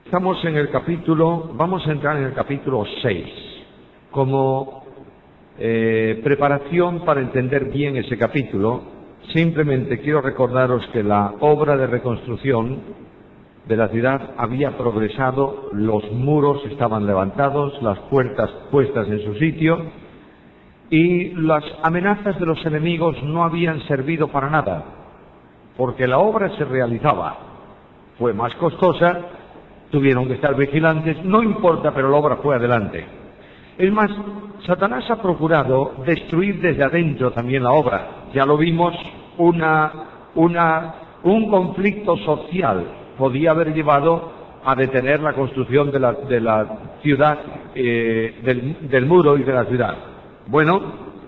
Estamos en el capítulo, vamos a entrar en el capítulo 6, como preparación para entender bien ese capítulo. Simplemente quiero recordaros que la obra de reconstrucción de la ciudad había progresado, los muros estaban levantados, las puertas puestas en su sitio, y las amenazas de los enemigos no habían servido para nada, porque la obra se realizaba. Fue más costosa, tuvieron que estar vigilantes, no importa, pero la obra fue adelante. Es más, Satanás ha procurado destruir desde adentro también la obra. Ya lo vimos, un conflicto social podía haber llevado a detener la construcción de la ciudad, del muro y de la ciudad. Bueno,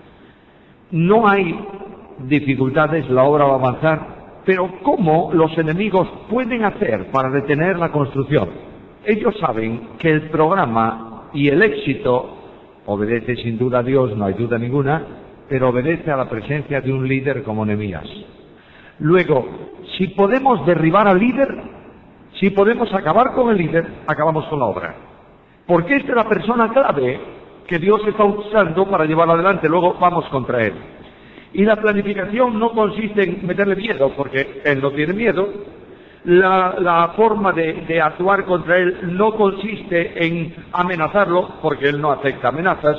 no hay dificultades, la obra va a avanzar, pero ¿cómo los enemigos pueden hacer para detener la construcción? Ellos saben que el programa y el éxito obedece sin duda a Dios, no hay duda ninguna, pero obedece a la presencia de un líder como Nehemías. Luego, si podemos derribar al líder, si podemos acabar con el líder, acabamos con la obra. Porque esta es la persona clave que Dios está usando para llevarlo adelante, luego vamos contra él. Y la planificación no consiste en meterle miedo, porque él no tiene miedo. La forma de actuar contra él no consiste en amenazarlo, porque él no acepta amenazas.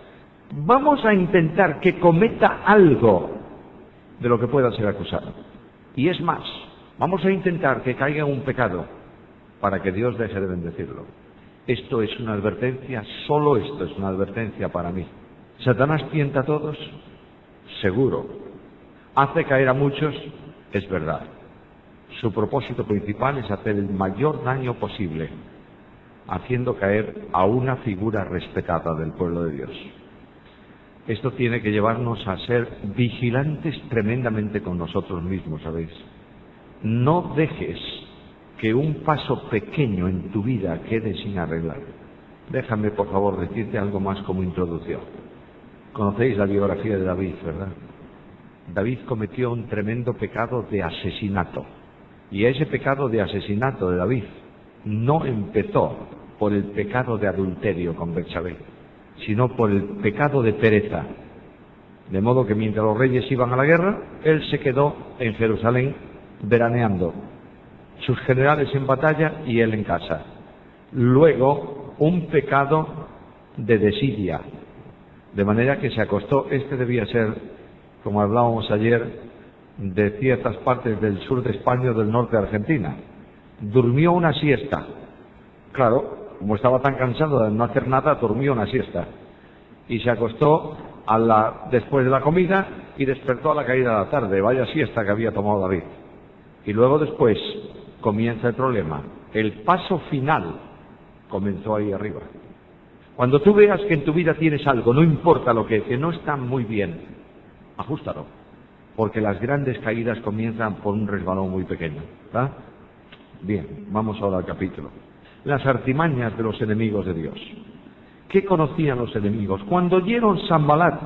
Vamos a intentar que cometa algo de lo que pueda ser acusado. Y es más, vamos a intentar que caiga en un pecado para que Dios deje de bendecirlo. Esto es una advertencia, solo esto es una advertencia para mí. ¿Satanás tienta a todos? Seguro. ¿Hace caer a muchos? Es verdad. Su propósito principal es hacer el mayor daño posible, haciendo caer a una figura respetada del pueblo de Dios. Esto tiene que llevarnos a ser vigilantes tremendamente con nosotros mismos, ¿sabéis? No dejes que un paso pequeño en tu vida quede sin arreglar. Déjame, por favor, decirte algo más como introducción. Conocéis la biografía de David, ¿verdad? David cometió un tremendo pecado de asesinato. Y ese pecado de asesinato de David no empezó por el pecado de adulterio con Betsabé, sino por el pecado de pereza. De modo que mientras los reyes iban a la guerra, él se quedó en Jerusalén veraneando. Sus generales en batalla y él en casa. Luego, un pecado de desidia. De manera que se acostó, debía ser, como hablábamos ayer, de ciertas partes del sur de España o del norte de Argentina. Durmió una siesta. Claro, como estaba tan cansado de no hacer nada, durmió una siesta. Y se acostó después de la comida y despertó a la caída de la tarde. Vaya siesta que había tomado David. Y luego después comienza el problema. El paso final comenzó ahí arriba. Cuando tú veas que en tu vida tienes algo, no importa lo que no está muy bien, ajústalo. Porque las grandes caídas comienzan por un resbalón muy pequeño. ¿Verdad? Bien, vamos ahora al capítulo. Las artimañas de los enemigos de Dios. ¿Qué conocían los enemigos? Cuando oyeron Sanbalat,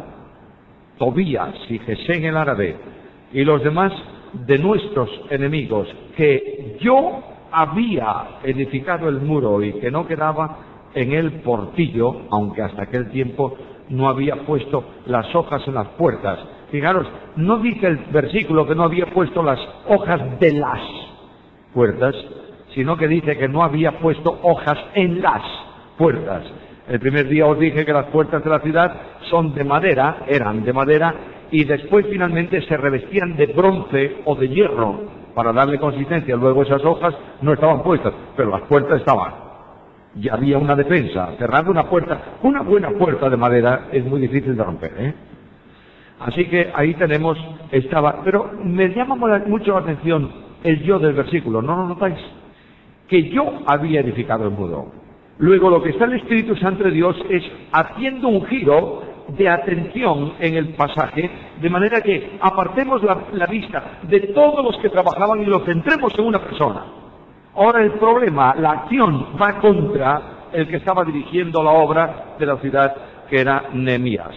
Tobías y Gesén el árabe y los demás de nuestros enemigos, que yo había edificado el muro y que no quedaba en el portillo, aunque hasta aquel tiempo no había puesto las hojas en las puertas. Fijaros, no dice el versículo que no había puesto las hojas de las puertas, sino que dice que no había puesto hojas en las puertas. El primer día os dije que las puertas de la ciudad son de madera, eran de madera, y después finalmente se revestían de bronce o de hierro para darle consistencia. Luego esas hojas no estaban puestas, pero las puertas estaban. Y había una defensa. Cerrar una buena puerta de madera es muy difícil de romper, ¿eh? Así que ahí tenemos, pero me llama mucho la atención el yo del versículo, ¿no lo notáis? Que yo había edificado el muro. Luego lo que está el Espíritu Santo de Dios es haciendo un giro de atención en el pasaje, de manera que apartemos la vista de todos los que trabajaban y lo centremos en una persona. Ahora el problema, la acción va contra el que estaba dirigiendo la obra de la ciudad, que era Nehemías.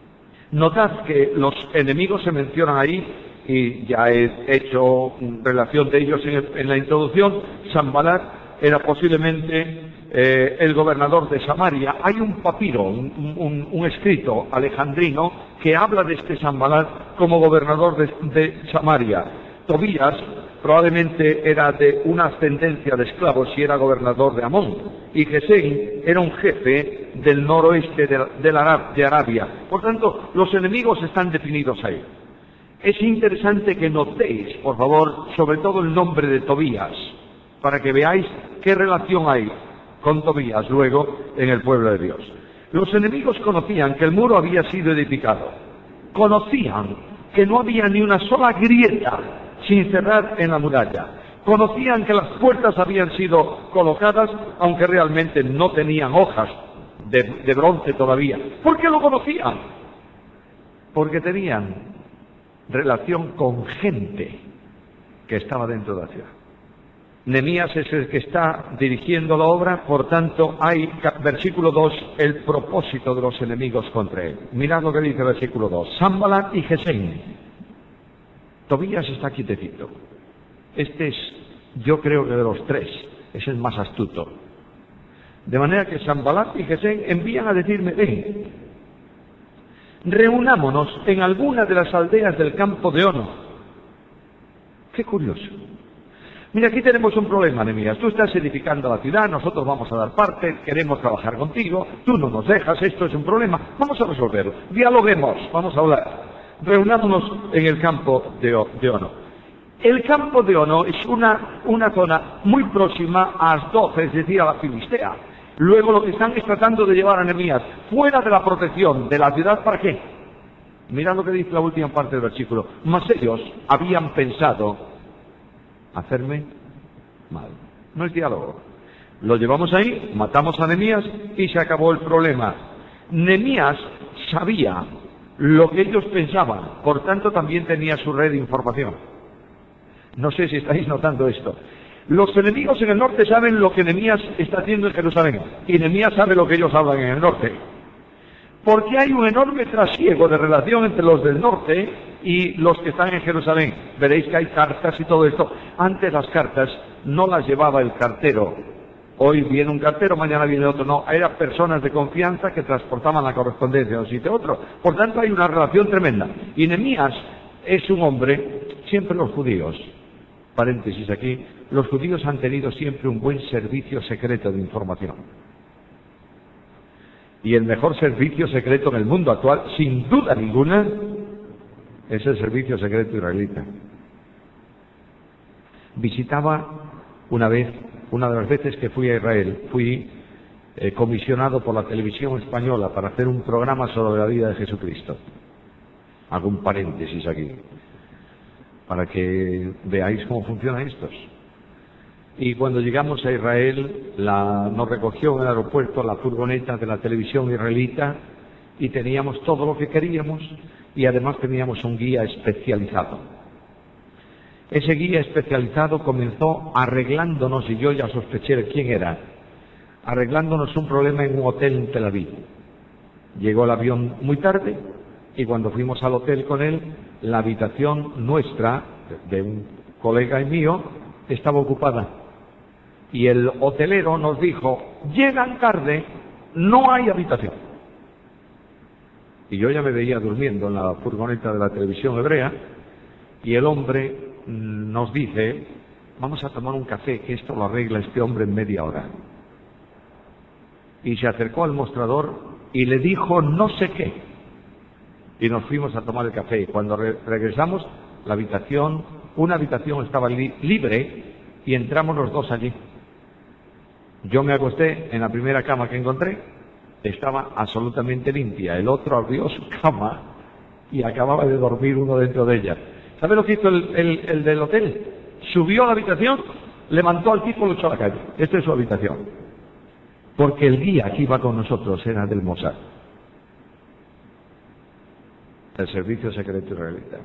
Notad que los enemigos se mencionan ahí, y ya he hecho relación de ellos en la introducción. Sanbalat, era posiblemente el gobernador de Samaria. Hay un papiro, un escrito alejandrino que habla de este Sanbalat como gobernador de Samaria. Tobías probablemente era de una ascendencia de esclavos y era gobernador de Amón. Y Gesén era un jefe del noroeste de Arabia. Por tanto, los enemigos están definidos ahí. Es interesante que notéis, por favor, sobre todo el nombre de Tobías, para que veáis qué relación hay con Tobías luego en el pueblo de Dios. Los enemigos conocían que el muro había sido edificado. Conocían que no había ni una sola grieta sin cerrar en la muralla. Conocían que las puertas habían sido colocadas, aunque realmente no tenían hojas de bronce todavía. ¿Por qué lo conocían? Porque tenían relación con gente que estaba dentro de la ciudad. Nehemías es el que está dirigiendo la obra, por tanto hay, versículo 2, el propósito de los enemigos contra él. Mirad lo que dice el versículo 2. Sanbalat y Gesén. Tobías está quietecito. Este es, yo creo que de los tres, es el más astuto. De manera que Sanbalat y Gesén envían a decirme, ven, reunámonos en alguna de las aldeas del campo de Ono. Qué curioso. Mira, aquí tenemos un problema, Nehemías. Tú estás edificando la ciudad, nosotros vamos a dar parte, queremos trabajar contigo, tú no nos dejas, esto es un problema, vamos a resolverlo. Dialoguemos, vamos a hablar. Reunámonos en el campo de Ono. El campo de Ono es una zona muy próxima a Asdod, es decir, a la Filistea. Luego lo que están es tratando de llevar a Nehemías fuera de la protección de la ciudad, ¿para qué? Mirad lo que dice la última parte del versículo. Mas ellos habían pensado hacerme mal. No es diálogo. Lo llevamos ahí, matamos a Nehemías y se acabó el problema. Nehemías sabía lo que ellos pensaban, por tanto también tenía su red de información. No sé si estáis notando esto. Los enemigos en el norte saben lo que Nehemías está haciendo en Jerusalén, y Nehemías sabe lo que ellos hablan en el norte. Porque hay un enorme trasiego de relación entre los del norte y los que están en Jerusalén. Veréis que hay cartas y todo esto. Antes las cartas no las llevaba el cartero. Hoy viene un cartero, mañana viene otro. No, eran personas de confianza que transportaban la correspondencia de un sitio a otro. Por tanto, hay una relación tremenda. Y Nehemías es un hombre, siempre los judíos, paréntesis aquí, los judíos han tenido siempre un buen servicio secreto de información. Y el mejor servicio secreto en el mundo actual, sin duda ninguna, es el servicio secreto israelita. Visitaba una de las veces que fui a Israel, fui comisionado por la televisión española para hacer un programa sobre la vida de Jesucristo. Hago un paréntesis aquí, para que veáis cómo funcionan estos. Y cuando llegamos a Israel, nos recogió en el aeropuerto la furgoneta de la televisión israelita y teníamos todo lo que queríamos y además teníamos un guía especializado. Ese guía especializado comenzó arreglándonos, y yo ya sospeché de quién era, arreglándonos un problema en un hotel en Tel Aviv. Llegó el avión muy tarde y cuando fuimos al hotel con él, la habitación nuestra, de un colega y mío, estaba ocupada. Y el hotelero nos dijo, llegan tarde, no hay habitación. Y yo ya me veía durmiendo en la furgoneta de la televisión hebrea, y el hombre nos dice, vamos a tomar un café, que esto lo arregla este hombre en media hora. Y se acercó al mostrador y le dijo no sé qué. Y nos fuimos a tomar el café. Cuando regresamos, una habitación estaba libre y entramos los dos allí. Yo me acosté en la primera cama que encontré, estaba absolutamente limpia. El otro abrió su cama y acababa de dormir uno dentro de ella. ¿Sabe lo que hizo el del hotel? Subió a la habitación, levantó al tipo y lo echó a la calle. Esta es su habitación. Porque el guía que iba con nosotros era del Mossad, el servicio secreto israelita.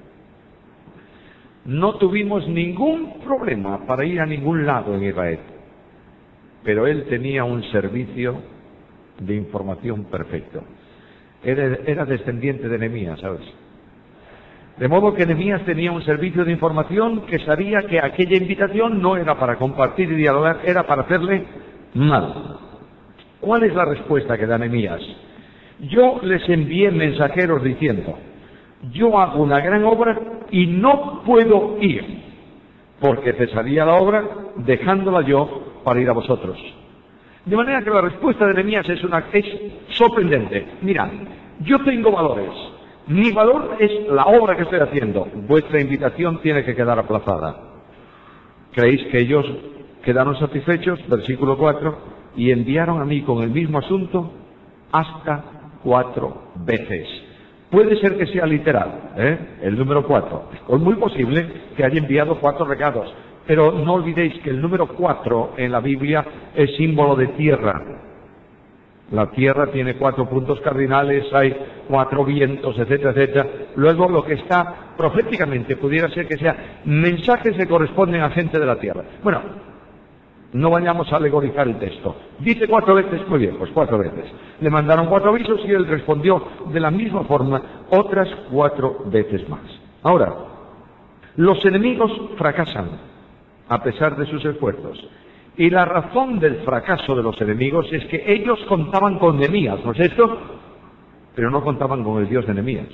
No tuvimos ningún problema para ir a ningún lado en Israel, pero él tenía un servicio de información perfecto. Era descendiente de Nehemías, ¿sabes? De modo que Nehemías tenía un servicio de información que sabía que aquella invitación no era para compartir y dialogar, era para hacerle mal. ¿Cuál es la respuesta que da Nehemías? Yo les envié mensajeros diciendo, yo hago una gran obra y no puedo ir, porque cesaría la obra dejándola yo para ir a vosotros. De manera que la respuesta de Nehemías es sorprendente. Mira, yo tengo valores. Mi valor es la obra que estoy haciendo. Vuestra invitación tiene que quedar aplazada. ¿Creéis que ellos quedaron satisfechos? Versículo 4. Y enviaron a mí con el mismo asunto hasta 4 veces. Puede ser que sea literal, el número 4. Es muy posible que haya enviado 4 recados. Pero no olvidéis que el número 4 en la Biblia es símbolo de tierra. La tierra tiene 4 puntos cardinales, hay 4 vientos, etcétera, etcétera. Luego lo que está proféticamente pudiera ser que sea mensajes que corresponden a gente de la tierra. Bueno, no vayamos a alegorizar el texto. Dice 4 veces, muy bien, pues 4 veces. Le mandaron 4 avisos y él respondió de la misma forma otras 4 veces más. Ahora, los enemigos fracasan a pesar de sus esfuerzos. Y la razón del fracaso de los enemigos es que ellos contaban con Nehemías, ¿no es esto? Pero no contaban con el Dios de Nehemías.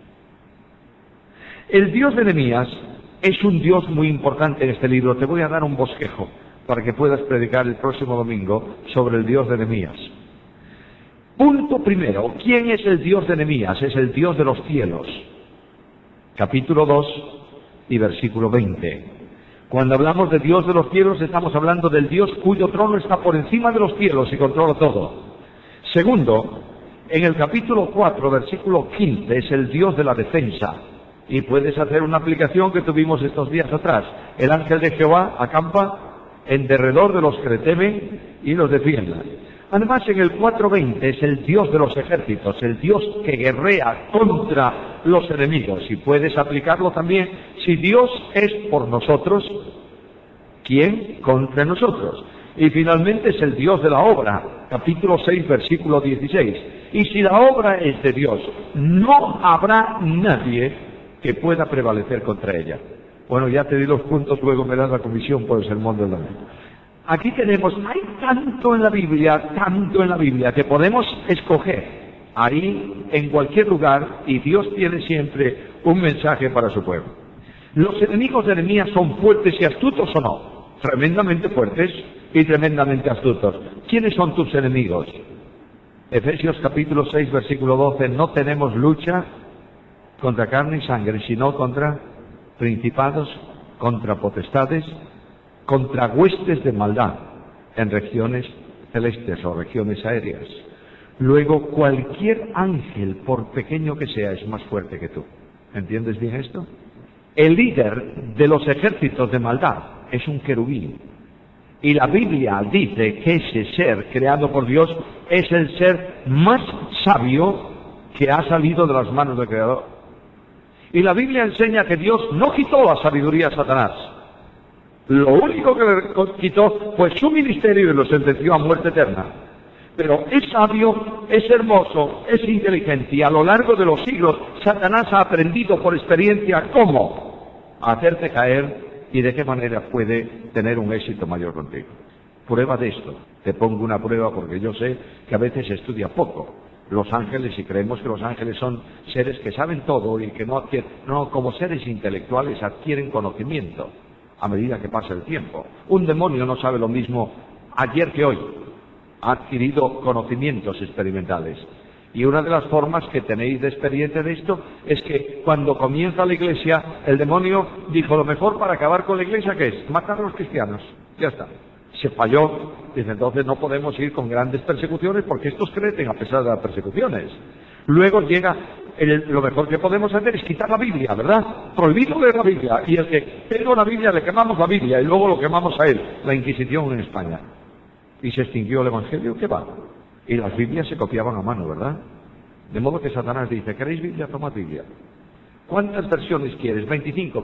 El Dios de Nehemías es un Dios muy importante en este libro. Te voy a dar un bosquejo para que puedas predicar el próximo domingo sobre el Dios de Nehemías. Punto primero, ¿quién es el Dios de Nehemías? Es el Dios de los cielos. Capítulo 2 y versículo 20. Cuando hablamos de Dios de los cielos, estamos hablando del Dios cuyo trono está por encima de los cielos y controla todo. Segundo, en el capítulo 4, versículo 15, es el Dios de la defensa. Y puedes hacer una aplicación que tuvimos estos días atrás. El ángel de Jehová acampa en derredor de los que le temen y los defienda. Además, en el 4.20 es el Dios de los ejércitos, el Dios que guerrea contra los enemigos. Y puedes aplicarlo también, si Dios es por nosotros, ¿quién contra nosotros? Y finalmente es el Dios de la obra, capítulo 6, versículo 16. Y si la obra es de Dios, no habrá nadie que pueda prevalecer contra ella. Bueno, ya te di los puntos, luego me das la comisión por el sermón del domingo. Aquí tenemos, hay tanto en la Biblia, que podemos escoger ahí, en cualquier lugar, y Dios tiene siempre un mensaje para su pueblo. ¿Los enemigos de Nehemías son fuertes y astutos o no? Tremendamente fuertes y tremendamente astutos. ¿Quiénes son tus enemigos? Efesios capítulo 6, versículo 12, no tenemos lucha contra carne y sangre, sino contra principados, contra potestades, contra huestes de maldad en regiones celestes o regiones aéreas. Luego, cualquier ángel, por pequeño que sea, es más fuerte que tú. ¿Entiendes bien esto? El líder de los ejércitos de maldad es un querubín. Y la Biblia dice que ese ser creado por Dios es el ser más sabio que ha salido de las manos del Creador. Y la Biblia enseña que Dios no quitó la sabiduría a Satanás. Lo único que le quitó fue su ministerio y lo sentenció a muerte eterna. Pero es sabio, es hermoso, es inteligente, y a lo largo de los siglos Satanás ha aprendido por experiencia cómo hacerte caer y de qué manera puede tener un éxito mayor contigo. Prueba de esto. Te pongo una prueba porque yo sé que a veces se estudia poco los ángeles y creemos que los ángeles son seres que saben todo y que no, como seres intelectuales adquieren conocimiento a medida que pasa el tiempo. Un demonio no sabe lo mismo ayer que hoy. Ha adquirido conocimientos experimentales. Y una de las formas que tenéis de experiencia de esto es que cuando comienza la iglesia, el demonio dijo, lo mejor para acabar con la iglesia, ¿qué es? Matar a los cristianos. Ya está. Se falló. Dice, entonces no podemos ir con grandes persecuciones porque estos crecen a pesar de las persecuciones. Luego llega, lo mejor que podemos hacer es quitar la Biblia, ¿verdad? Prohibido leer la Biblia. Y el que tenga una Biblia le quemamos la Biblia y luego lo quemamos a él. La Inquisición en España. Y se extinguió el Evangelio, ¿qué va? Y las Biblias se copiaban a mano, ¿verdad? De modo que Satanás dice, ¿queréis Biblia? Tomad Biblia. ¿Cuántas versiones quieres? 25.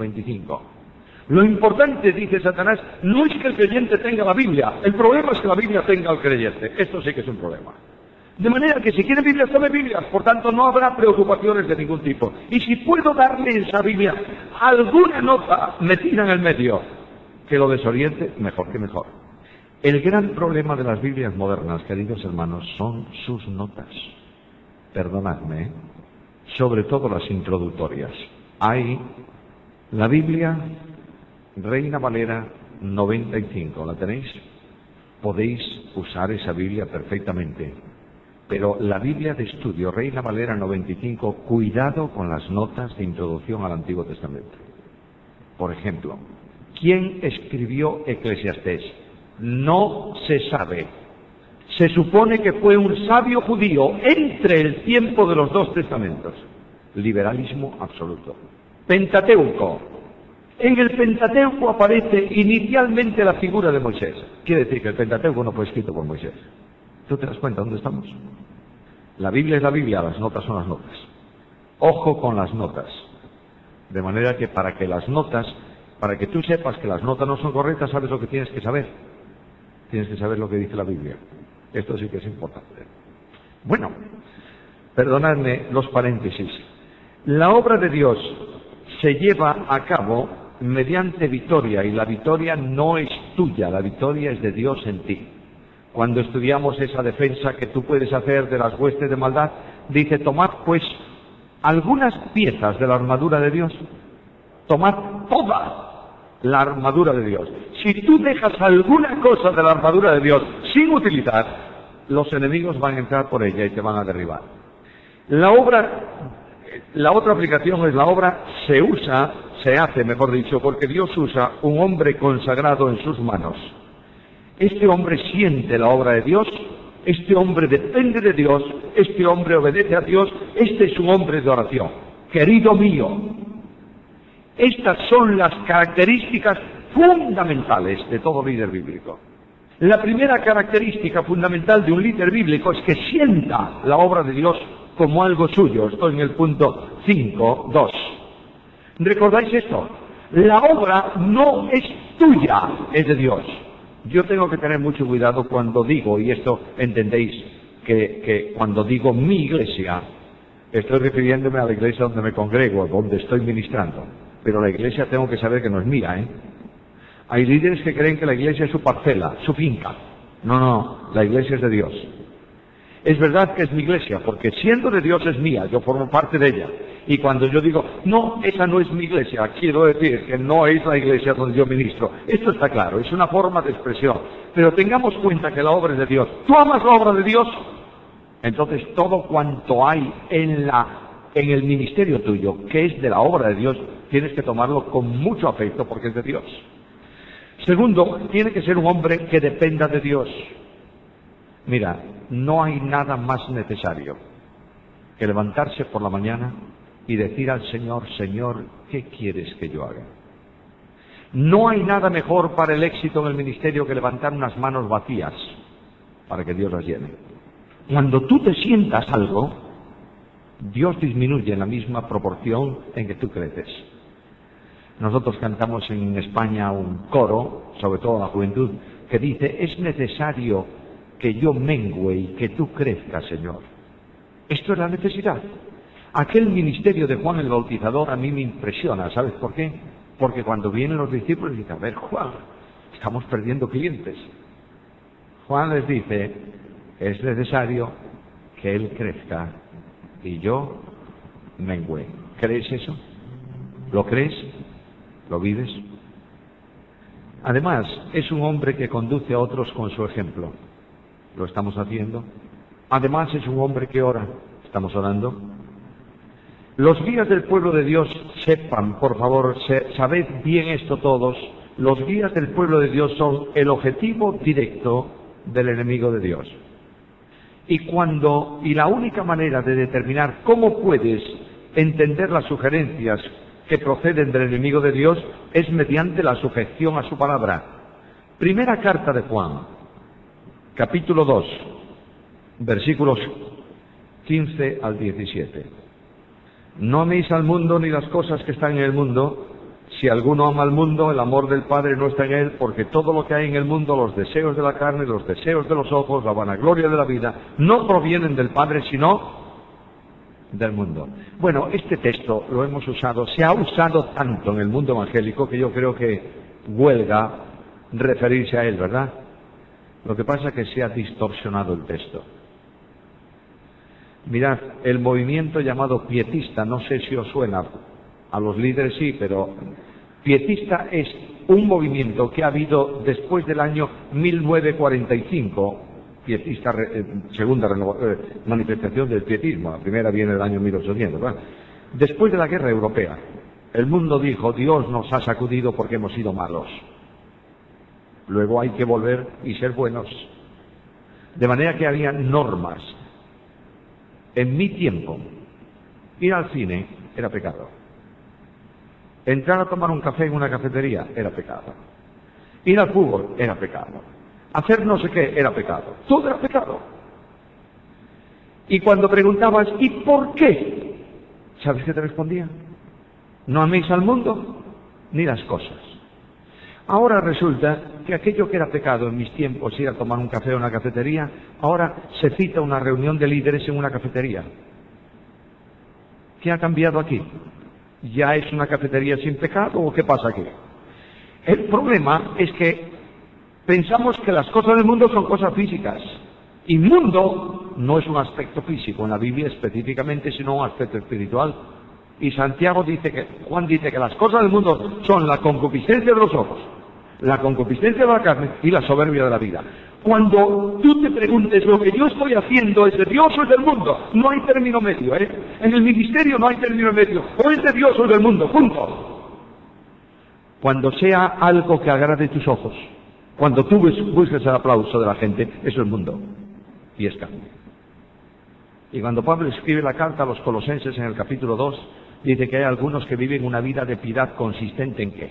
Lo importante, dice Satanás, no es que el creyente tenga la Biblia. El problema es que la Biblia tenga al creyente. Esto sí que es un problema. De manera que si quieren Biblias, tome Biblias. Por tanto, no habrá preocupaciones de ningún tipo. Y si puedo darle en esa Biblia alguna nota metida en el medio que lo desoriente, mejor que mejor. El gran problema de las Biblias modernas, queridos hermanos, son sus notas. Perdonadme, sobre todo las introductorias. Hay la Biblia Reina Valera 95, ¿la tenéis? Podéis usar esa Biblia perfectamente. Pero la Biblia de estudio, Reina Valera 95, cuidado con las notas de introducción al Antiguo Testamento. Por ejemplo, ¿quién escribió Eclesiastés? No se sabe. Se supone que fue un sabio judío entre el tiempo de los dos testamentos. Liberalismo absoluto. Pentateuco. En el Pentateuco aparece inicialmente la figura de Moisés. Quiere decir que el Pentateuco no fue escrito por Moisés. ¿Tú te das cuenta dónde estamos? La Biblia es la Biblia, las notas son las notas. Ojo con las notas. De manera que para que tú sepas que las notas no son correctas, sabes lo que tienes que saber. Tienes que saber lo que dice la Biblia. Esto sí que es importante. Bueno, perdonadme los paréntesis. La obra de Dios se lleva a cabo mediante victoria, y la victoria no es tuya, la victoria es de Dios en ti. Cuando estudiamos esa defensa que tú puedes hacer de las huestes de maldad, dice, tomad pues algunas piezas de la armadura de Dios, tomad toda la armadura de Dios. Si tú dejas alguna cosa de la armadura de Dios sin utilizar, los enemigos van a entrar por ella y te van a derribar. La otra aplicación es la obra se hace, mejor dicho, porque Dios usa un hombre consagrado en sus manos. Este hombre siente la obra de Dios, este hombre depende de Dios, este hombre obedece a Dios, este es un hombre de oración. Querido mío, estas son las características fundamentales de todo líder bíblico. La primera característica fundamental de un líder bíblico es que sienta la obra de Dios como algo suyo. Estoy en el punto 5.2. ¿Recordáis esto? La obra no es tuya, es de Dios. Yo tengo que tener mucho cuidado cuando digo, y esto entendéis, que cuando digo mi iglesia, estoy refiriéndome a la iglesia donde me congrego, donde estoy ministrando. Pero la iglesia tengo que saber que no es mía, ¿eh? Hay líderes que creen que la iglesia es su parcela, su finca. No, la iglesia es de Dios. Es verdad que es mi iglesia, porque siendo de Dios es mía, yo formo parte de ella. Y cuando yo digo, no, esa no es mi iglesia, quiero decir que no es la iglesia donde yo ministro. Esto está claro, es una forma de expresión. Pero tengamos cuenta que la obra es de Dios. ¿Tú amas la obra de Dios? Entonces todo cuanto hay en el ministerio tuyo, que es de la obra de Dios, tienes que tomarlo con mucho afecto porque es de Dios. Segundo, tiene que ser un hombre que dependa de Dios. Mira, no hay nada más necesario que levantarse por la mañana y decir al Señor, Señor, ¿qué quieres que yo haga? No hay nada mejor para el éxito en el ministerio que levantar unas manos vacías para que Dios las llene. Cuando tú te sientas algo, Dios disminuye en la misma proporción en que tú creces. Nosotros cantamos en España un coro, sobre todo la juventud, que dice, es necesario que yo mengüe y que tú crezcas, Señor. Esto es la necesidad. Aquel ministerio de Juan el Bautizador a mí me impresiona, ¿sabes por qué? Porque cuando vienen los discípulos dicen, a ver, Juan, estamos perdiendo clientes. Juan les dice, es necesario que él crezca y yo mengüe. ¿Crees eso? ¿Lo crees? ¿Lo vives? Además, es un hombre que conduce a otros con su ejemplo. Lo estamos haciendo. Además, es un hombre que ora. Estamos orando. Los guías del pueblo de Dios, sepan, por favor, sabed bien esto todos, los guías del pueblo de Dios son el objetivo directo del enemigo de Dios. Y la única manera de determinar cómo puedes entender las sugerencias que proceden del enemigo de Dios es mediante la sujeción a su palabra. Primera carta de Juan, capítulo 2, versículos 15 al 17. No améis al mundo ni las cosas que están en el mundo. Si alguno ama al mundo, el amor del Padre no está en él, porque todo lo que hay en el mundo, los deseos de la carne, los deseos de los ojos, la vanagloria de la vida, no provienen del Padre, sino del mundo. Bueno, este texto lo hemos usado, se ha usado tanto en el mundo evangélico que yo creo que huelga referirse a él, ¿verdad? Lo que pasa es que se ha distorsionado el texto. Mirad, el movimiento llamado pietista, no sé si os suena, a los líderes sí, pero pietista es un movimiento que ha habido después del año 1945, pietista, segunda manifestación del pietismo, la primera viene del año 1800, ¿verdad? Después de la guerra europea, el mundo dijo, Dios nos ha sacudido porque hemos sido malos. Luego hay que volver y ser buenos. De manera que había normas. En mi tiempo, ir al cine era pecado. Entrar a tomar un café en una cafetería era pecado. Ir al fútbol era pecado. Hacer no sé qué era pecado. Todo era pecado. Y cuando preguntabas, ¿y por qué? ¿Sabes qué te respondía? No améis al mundo ni las cosas. Ahora resulta que aquello que era pecado en mis tiempos, ir a tomar un café en una cafetería, ahora se cita una reunión de líderes en una cafetería. ¿Qué ha cambiado aquí? ¿Ya es una cafetería sin pecado o qué pasa aquí? El problema es que pensamos que las cosas del mundo son cosas físicas. Y mundo no es un aspecto físico en la Biblia específicamente, sino un aspecto espiritual. Y Santiago dice que, Juan dice que las cosas del mundo son la concupiscencia de los ojos, la concupiscencia de la carne y la soberbia de la vida. Cuando tú te preguntes, ¿lo que yo estoy haciendo es de Dios o es del mundo? No hay término medio, ¿eh? En el ministerio no hay término medio. O es de Dios o es del mundo, punto. Cuando sea algo que agrade tus ojos, cuando tú busques el aplauso de la gente, eso es el mundo. Y es carne. Y cuando Pablo escribe la carta a los Colosenses en el capítulo 2, dice que hay algunos que viven una vida de piedad consistente en ¿qué?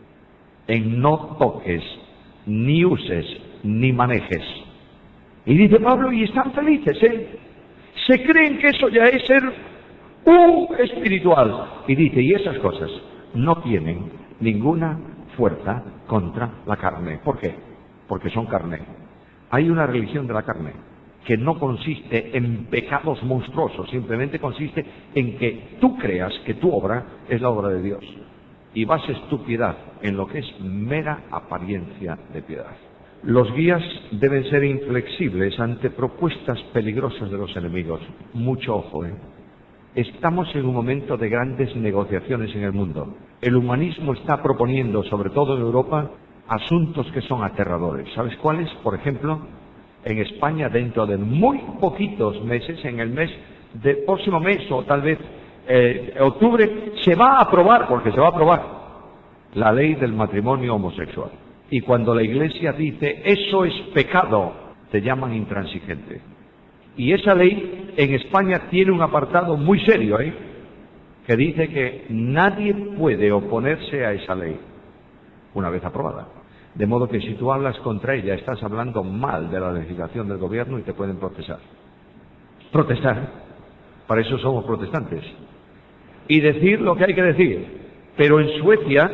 En no toques, ni uses, ni manejes. Y dice Pablo, y están felices, ¿eh? Se creen que eso ya es ser un espiritual. Y dice, y esas cosas no tienen ninguna fuerza contra la carne. ¿Por qué? Porque son carne. Hay una religión de la carne que no consiste en pecados monstruosos, simplemente consiste en que tú creas que tu obra es la obra de Dios y bases tu piedad en lo que es mera apariencia de piedad. Los guías deben ser inflexibles ante propuestas peligrosas de los enemigos. Mucho ojo, ¿eh? Estamos en un momento de grandes negociaciones en el mundo. El humanismo está proponiendo, sobre todo en Europa, asuntos que son aterradores. ¿Sabes cuáles? Por ejemplo, en España, dentro de muy poquitos meses, en el mes del próximo mes o tal vez octubre, se va a aprobar, porque se va a aprobar, la ley del matrimonio homosexual. Y cuando la Iglesia dice, eso es pecado, te llaman intransigente. Y esa ley en España tiene un apartado muy serio, que dice que nadie puede oponerse a esa ley, una vez aprobada. De modo que si tú hablas contra ella, estás hablando mal de la legislación del gobierno y te pueden protestar. Protestar. Para eso somos protestantes. Y decir lo que hay que decir. Pero en Suecia,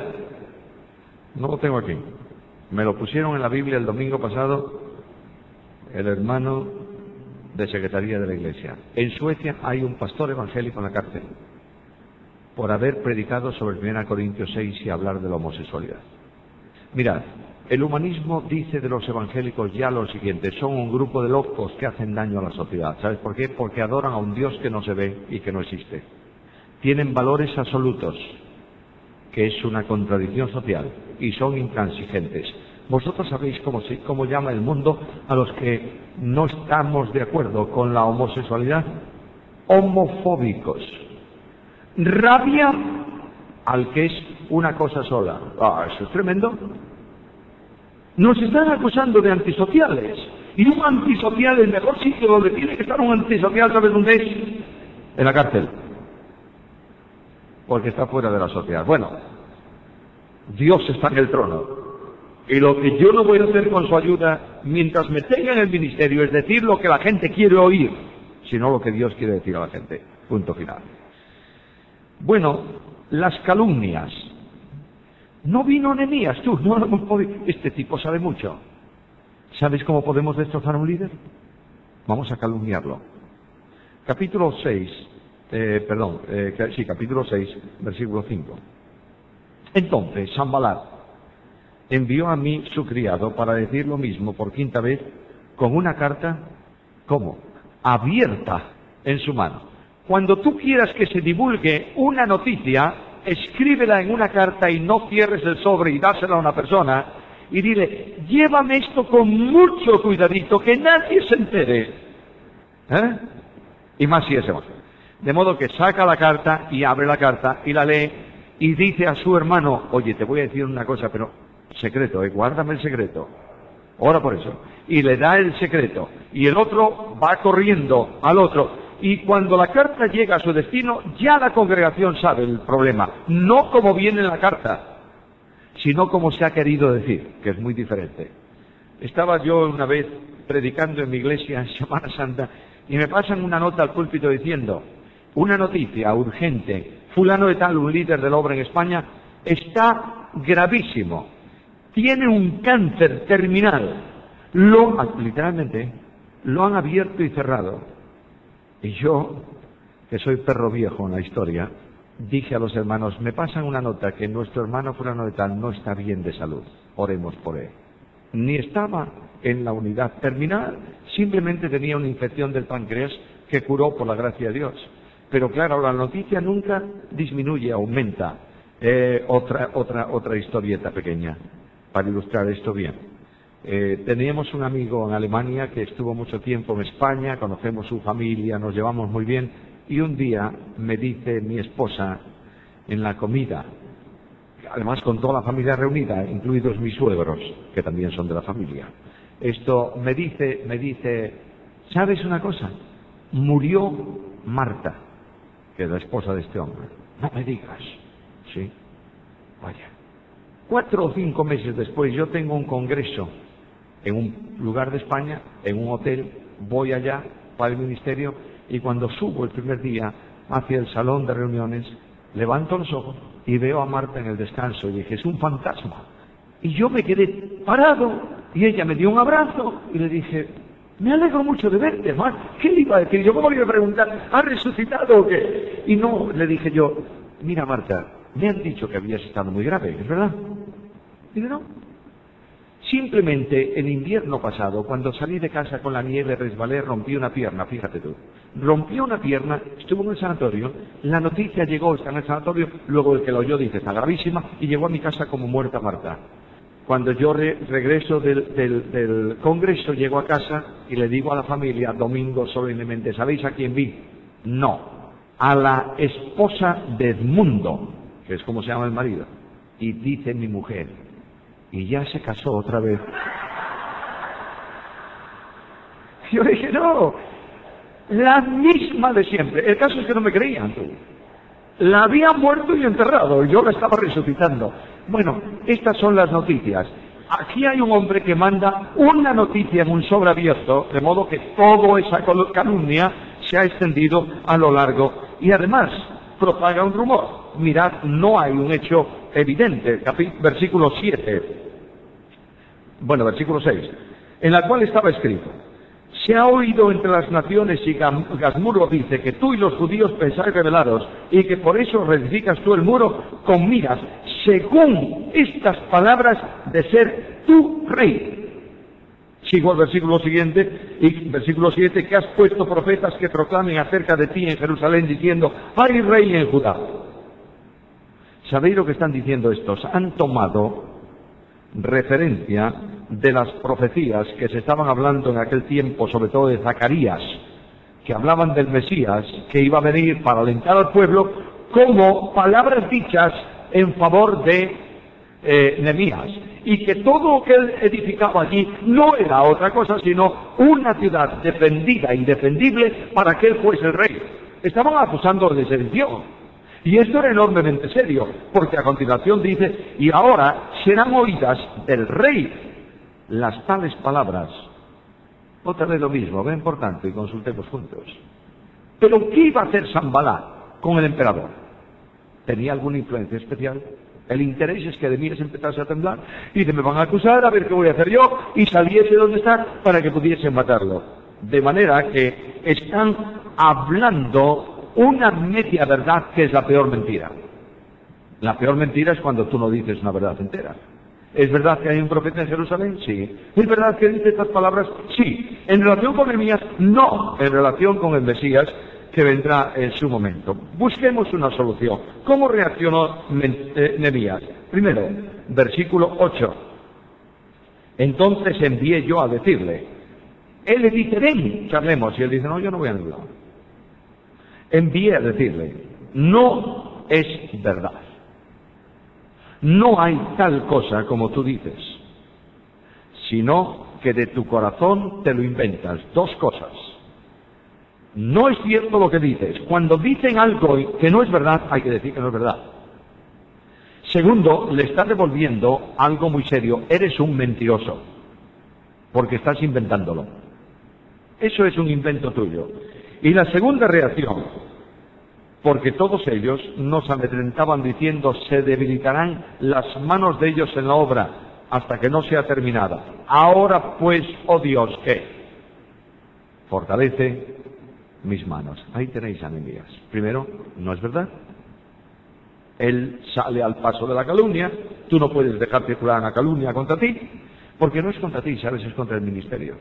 no lo tengo aquí, me lo pusieron en la Biblia el domingo pasado, el hermano de Secretaría de la Iglesia. En Suecia hay un pastor evangélico en la cárcel por haber predicado sobre 1 Corintios 6 y hablar de la homosexualidad. Mirad, el humanismo dice de los evangélicos ya lo siguiente: son un grupo de locos que hacen daño a la sociedad. ¿Sabes por qué? Porque adoran a un Dios que no se ve y que no existe. Tienen valores absolutos, que es una contradicción social, y son intransigentes. Vosotros sabéis cómo llama el mundo a los que no estamos de acuerdo con la homosexualidad: homofóbicos. Rabia al que es una cosa sola. Eso es tremendo. Nos están acusando de antisociales. Y un antisocial, el mejor sitio donde tiene que estar un antisocial, ¿sabes dónde es? En la cárcel. Porque está fuera de la sociedad. Bueno, Dios está en el trono. Y lo que yo no voy a hacer con su ayuda, mientras me tenga en el ministerio, es decir lo que la gente quiere oír, sino lo que Dios quiere decir a la gente. Punto final. Bueno, las calumnias. No vino Nehemías, tú, no lo hemos podido. Este tipo sabe mucho. ¿Sabes cómo podemos destrozar a un líder? Vamos a calumniarlo. Capítulo 6, capítulo 6, versículo 5. Entonces, Sanbalat envió a mí su criado para decir lo mismo por quinta vez, con una carta, ¿cómo? Abierta en su mano. Cuando tú quieras que se divulgue una noticia, escríbela en una carta y no cierres el sobre y dásela a una persona y dile, llévame esto con mucho cuidadito, que nadie se entere. Y más si es emoción. De modo que saca la carta y abre la carta y la lee y dice a su hermano, oye, te voy a decir una cosa, pero secreto, guárdame el secreto. Ora por eso. Y le da el secreto. Y el otro va corriendo al otro. Y cuando la carta llega a su destino, ya la congregación sabe el problema. No como viene en la carta, sino como se ha querido decir, que es muy diferente. Estaba yo una vez predicando en mi iglesia en Semana Santa y me pasan una nota al púlpito diciendo, una noticia urgente, fulano de tal, un líder de la obra en España, está gravísimo, tiene un cáncer terminal, literalmente, lo han abierto y cerrado. Y yo, que soy perro viejo en la historia, dije a los hermanos, me pasan una nota que nuestro hermano fulano de tal no está bien de salud, oremos por él. Ni estaba en la unidad terminal, simplemente tenía una infección del páncreas que curó por la gracia de Dios. Pero claro, la noticia nunca disminuye, aumenta. Otra historieta pequeña, para ilustrar esto bien. Teníamos un amigo en Alemania que estuvo mucho tiempo en España, conocemos su familia, nos llevamos muy bien, y un día me dice mi esposa en la comida, además con toda la familia reunida, incluidos mis suegros, que también son de la familia, me dice, ¿sabes una cosa? Murió Marta, que es la esposa de este hombre. No me digas. Sí, vaya. 4 o 5 meses después yo tengo un congreso en un lugar de España, en un hotel, voy allá para el ministerio y cuando subo el primer día hacia el salón de reuniones, levanto los ojos y veo a Marta en el descanso y dije, es un fantasma. Y yo me quedé parado y ella me dio un abrazo y le dije, me alegro mucho de verte, Marta. ¿Qué le iba a decir? Yo cómo le iba a preguntar, ¿has resucitado o qué? Y no, le dije yo, mira Marta, me han dicho que habías estado muy grave, ¿es verdad? Digo, no. Simplemente el invierno pasado, cuando salí de casa con la nieve, resbalé, rompí una pierna, fíjate tú. Rompí una pierna, estuvo en el sanatorio, la noticia llegó, está en el sanatorio, luego el que lo oyó dice, está gravísima, y llegó a mi casa como muerta Marta. Cuando yo regreso del congreso, llego a casa y le digo a la familia, domingo solemnemente, ¿sabéis a quién vi? No, a la esposa de Edmundo, que es como se llama el marido. Y dice mi mujer, y ya se casó otra vez. Yo dije, no, la misma de siempre. El caso es que no me creían. La había muerto y enterrado, y yo la estaba resucitando. Bueno, estas son las noticias. Aquí hay un hombre que manda una noticia en un sobre abierto, de modo que toda esa calumnia se ha extendido a lo largo. Y además, propaga un rumor. Mirad, no hay un hecho evidente. Versículo 7. Bueno, versículo 6. En la cual estaba escrito, se ha oído entre las naciones y Gasmuro dice que tú y los judíos pensáis rebelaros y que por eso reedificas tú el muro con miras, según estas palabras de ser tu rey. Sigo el versículo siguiente, y versículo 7, que has puesto profetas que proclamen acerca de ti en Jerusalén diciendo, hay rey en Judá. ¿Sabéis lo que están diciendo estos? Han tomado referencia de las profecías que se estaban hablando en aquel tiempo, sobre todo de Zacarías, que hablaban del Mesías, que iba a venir para alentar al pueblo, como palabras dichas en favor de Nehemías, y que todo lo que él edificaba allí no era otra cosa sino una ciudad defendida, indefendible, para que él fuese el rey. Estaban acusando de sedición. Y esto era enormemente serio, porque a continuación dice, y ahora serán oídas del rey las tales palabras. Otra vez lo mismo, ven por tanto y consultemos juntos. Pero ¿qué iba a hacer Sanbalat con el emperador? ¿Tenía alguna influencia especial? El interés es que de mí empezase a temblar y dice, me van a acusar, a ver qué voy a hacer yo, y saliese donde está para que pudiesen matarlo. De manera que están hablando una media verdad que es la peor mentira. La peor mentira es cuando tú no dices una verdad entera. ¿Es verdad que hay un profeta en Jerusalén? Sí. ¿Es verdad que dice estas palabras? Sí. ¿En relación con Nehemías? No. En relación con el Mesías que vendrá en su momento. Busquemos una solución. ¿Cómo reaccionó Nehemías? Primero, versículo 8. Entonces envié yo a decirle. Él le dice, ven, charlemos. Y él dice, no, yo no voy a ningún lado. Envié a decirle, no es verdad. No hay tal cosa como tú dices, sino que de tu corazón te lo inventas. Dos cosas. No es cierto lo que dices. Cuando dicen algo que no es verdad, hay que decir que no es verdad. Segundo, le estás devolviendo algo muy serio. Eres un mentiroso, porque estás inventándolo. Eso es un invento tuyo. Y la segunda reacción, porque todos ellos nos amedrentaban diciendo, se debilitarán las manos de ellos en la obra hasta que no sea terminada. Ahora pues, oh Dios, ¿qué? Fortalece mis manos. Ahí tenéis a Nehemías. Primero, no es verdad. Él sale al paso de la calumnia. Tú no puedes dejar circular una calumnia contra ti, porque no es contra ti, ¿sabes? Es contra el ministerio.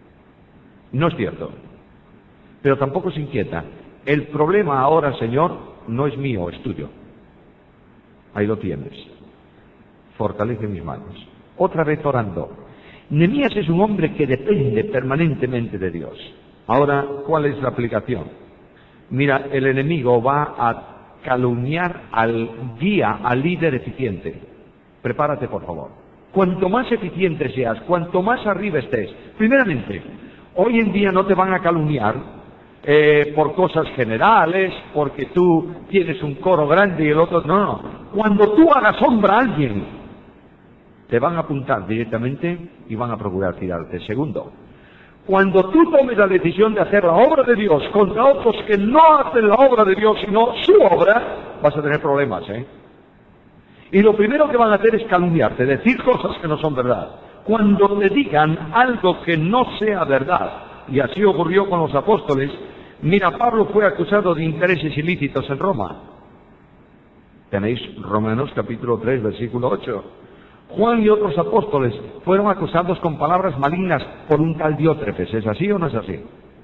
No es cierto. Pero tampoco se inquieta. El problema ahora, Señor, no es mío, es tuyo. Ahí lo tienes. Fortalece mis manos. Otra vez orando. Nehemías es un hombre que depende permanentemente de Dios. Ahora, ¿cuál es la aplicación? Mira, el enemigo va a calumniar al guía, al líder eficiente. Prepárate, por favor. Cuanto más eficiente seas, cuanto más arriba estés. Primeramente, hoy en día no te van a calumniar por cosas generales, porque tú tienes un coro grande y el otro... No. Cuando tú hagas sombra a alguien, te van a apuntar directamente y van a procurar tirarte. Segundo, cuando tú tomes la decisión de hacer la obra de Dios contra otros que no hacen la obra de Dios, sino su obra, vas a tener problemas, Y lo primero que van a hacer es calumniarte, decir cosas que no son verdad. Cuando te digan algo que no sea verdad, y así ocurrió con los apóstoles. Mira, Pablo fue acusado de intereses ilícitos en Roma. Tenéis Romanos capítulo 3, versículo 8. Juan y otros apóstoles fueron acusados con palabras malignas por un tal Diótrefes. ¿Es así o no es así?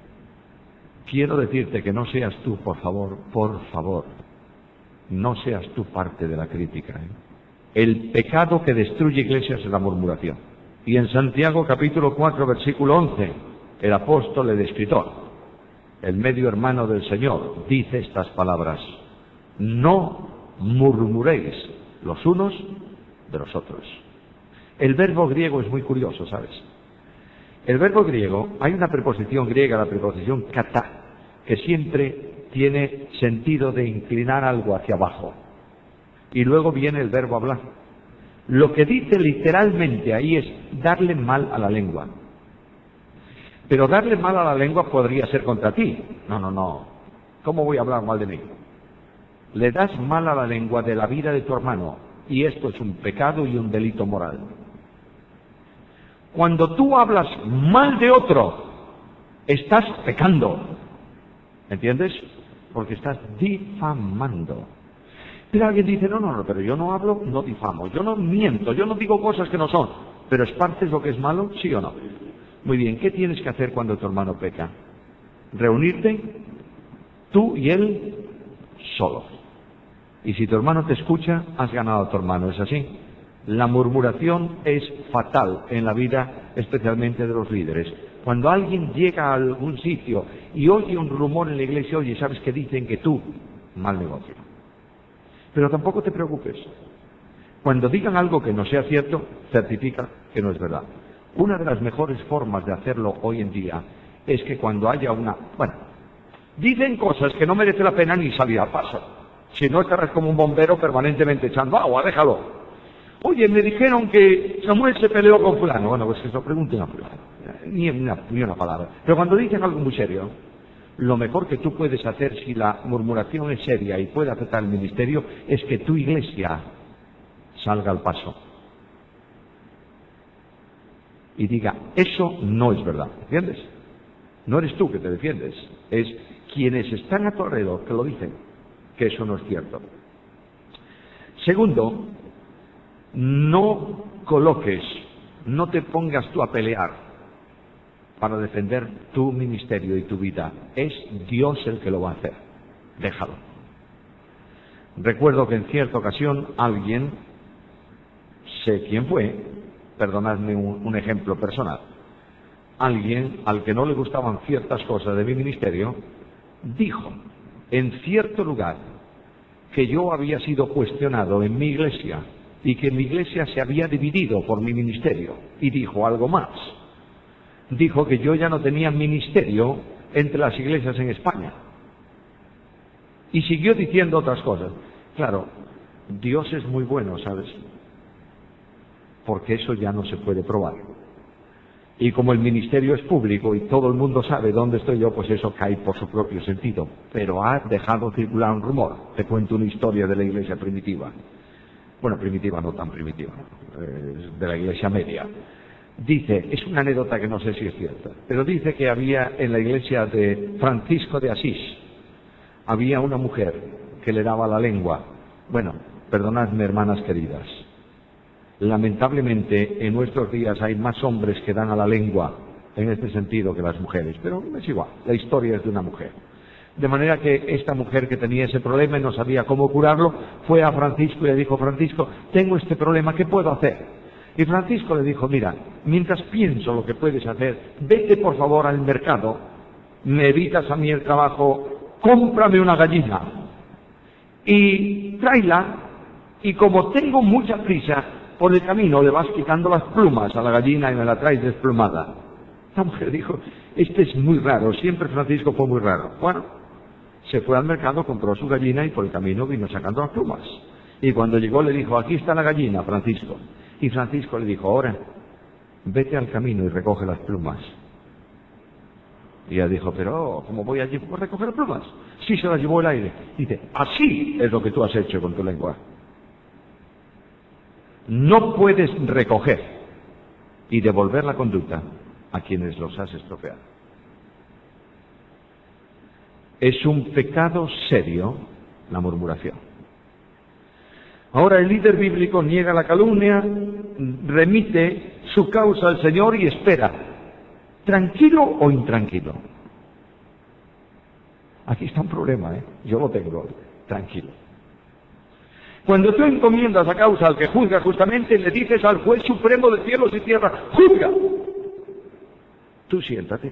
Quiero decirte que no seas tú, por favor, no seas tú parte de la crítica. El pecado que destruye iglesias es la murmuración. Y en Santiago capítulo 4, versículo 11, el apóstol, el escritor, el medio hermano del Señor, dice estas palabras: no murmuréis los unos de los otros. El verbo griego es muy curioso, ¿sabes? El verbo griego, hay una preposición griega, la preposición kata, que siempre tiene sentido de inclinar algo hacia abajo. Y luego viene el verbo hablar. Lo que dice literalmente ahí es darle mal a la lengua. Pero darle mal a la lengua podría ser contra ti. No. ¿Cómo voy a hablar mal de mí? Le das mal a la lengua de la vida de tu hermano, y esto es un pecado y un delito moral. Cuando tú hablas mal de otro, estás pecando. ¿Entiendes? Porque estás difamando. Pero alguien dice, no, pero yo no hablo, no difamo, yo no miento, yo no digo cosas que no son. ¿Pero esparces lo que es malo? ¿Sí o no? Muy bien, ¿qué tienes que hacer cuando tu hermano peca? Reunirte, tú y él, solo. Y si tu hermano te escucha, has ganado a tu hermano, ¿es así? La murmuración es fatal en la vida, especialmente de los líderes. Cuando alguien llega a algún sitio y oye un rumor en la iglesia, oye, ¿sabes qué dicen? Que tú, mal negocio. Pero tampoco te preocupes. Cuando digan algo que no sea cierto, certifica que no es verdad. Una de las mejores formas de hacerlo hoy en día es que cuando haya dicen cosas que no merece la pena ni salir al paso. Si no, estarás como un bombero permanentemente echando agua, déjalo. Oye, me dijeron que Samuel se peleó con fulano. Bueno, pues que se lo pregunten a fulano. Ni una palabra. Pero cuando dicen algo muy serio, lo mejor que tú puedes hacer si la murmuración es seria y puede afectar al ministerio es que tu iglesia salga al paso y diga, eso no es verdad, ¿entiendes? No eres tú que te defiendes, es quienes están a tu alrededor que lo dicen, que eso no es cierto. Segundo, no coloques, no te pongas tú a pelear para defender tu ministerio y tu vida. Es Dios el que lo va a hacer. Déjalo. Recuerdo que en cierta ocasión alguien, sé quién fue, perdonadme un ejemplo personal, alguien al que no le gustaban ciertas cosas de mi ministerio, dijo en cierto lugar que yo había sido cuestionado en mi iglesia y que mi iglesia se había dividido por mi ministerio. Y dijo algo más. Dijo que yo ya no tenía ministerio entre las iglesias en España. Y siguió diciendo otras cosas. Claro, Dios es muy bueno, ¿sabes? Porque eso ya no se puede probar. Y como el ministerio es público y todo el mundo sabe dónde estoy yo, pues eso cae por su propio sentido. Pero ha dejado circular un rumor. Te cuento una historia de la iglesia primitiva. Bueno, primitiva, no tan primitiva, de la iglesia media. Dice, es una anécdota que no sé si es cierta, pero dice que había en la iglesia de Francisco de Asís, había una mujer que le daba la lengua. Bueno, perdonadme, hermanas queridas, lamentablemente en nuestros días hay más hombres que dan a la lengua en este sentido que las mujeres, pero es igual, la historia es de una mujer. De manera que esta mujer que tenía ese problema y no sabía cómo curarlo, fue a Francisco y le dijo, Francisco, tengo este problema, ¿qué puedo hacer? Y Francisco le dijo, mira, mientras pienso lo que puedes hacer, vete por favor al mercado, me evitas a mí el trabajo, cómprame una gallina y tráela, y como tengo mucha prisa, por el camino le vas quitando las plumas a la gallina y me la traes desplumada. La mujer dijo, este es muy raro, siempre Francisco fue muy raro. Bueno, se fue al mercado, compró su gallina y por el camino vino sacando las plumas. Y cuando llegó le dijo, aquí está la gallina, Francisco. Y Francisco le dijo, ahora, vete al camino y recoge las plumas. Y ella dijo, pero ¿cómo voy allí a recoger las plumas? Sí, se las llevó el aire. Dice, así es lo que tú has hecho con tu lengua. No puedes recoger y devolver la conducta a quienes los has estropeado. Es un pecado serio la murmuración. Ahora el líder bíblico niega la calumnia, remite su causa al Señor y espera, tranquilo o intranquilo. Aquí está un problema, yo lo tengo, tranquilo. Cuando tú encomiendas la causa al que juzga justamente, le dices al juez supremo de cielos y tierra, juzga. Tú siéntate.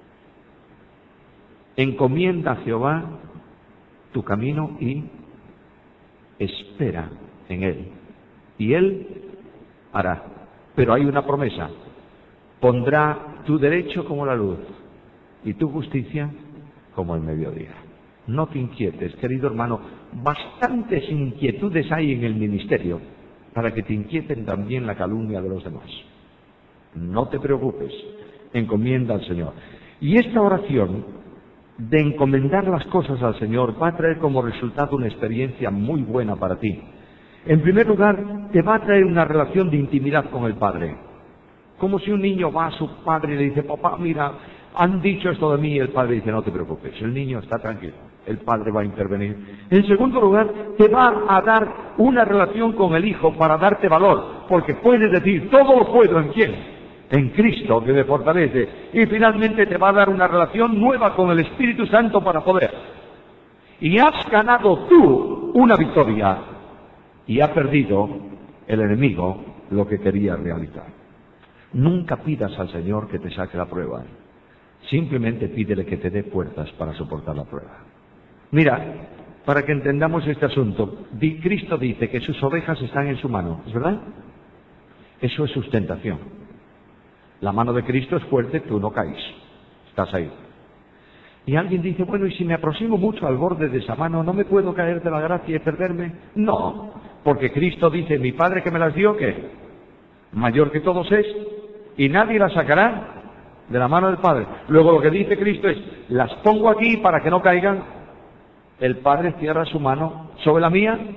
Encomienda a Jehová tu camino y espera en Él. Y Él hará. Pero hay una promesa. Pondrá tu derecho como la luz y tu justicia como el mediodía. No te inquietes, querido hermano. Bastantes inquietudes hay en el ministerio para que te inquieten también la calumnia de los demás. No te preocupes, encomienda al Señor. Y esta oración de encomendar las cosas al Señor va a traer como resultado una experiencia muy buena para ti. En primer lugar, te va a traer una relación de intimidad con el Padre. Como si un niño va a su padre y le dice, papá, mira, han dicho esto de mí, y el padre dice, no te preocupes, el niño está tranquilo, el padre va a intervenir. En segundo lugar, te va a dar una relación con el Hijo para darte valor, porque puedes decir, todo lo puedo en quién, en Cristo que me fortalece. Y finalmente te va a dar una relación nueva con el Espíritu Santo para poder. Y has ganado tú una victoria, y ha perdido el enemigo lo que quería realizar. Nunca pidas al Señor que te saque la prueba. Simplemente pídele que te dé fuerzas para soportar la prueba. Mira, para que entendamos este asunto, Cristo dice que sus ovejas están en su mano, ¿es verdad? Eso es sustentación. La mano de Cristo es fuerte, tú no caes, estás ahí. Y alguien dice, bueno, ¿y si me aproximo mucho al borde de esa mano, no me puedo caer de la gracia y perderme? No, porque Cristo dice, mi Padre que me las dio, ¿qué? Mayor que todos es, y nadie las sacará de la mano del Padre. Luego lo que dice Cristo es, las pongo aquí para que no caigan. El Padre cierra su mano sobre la mía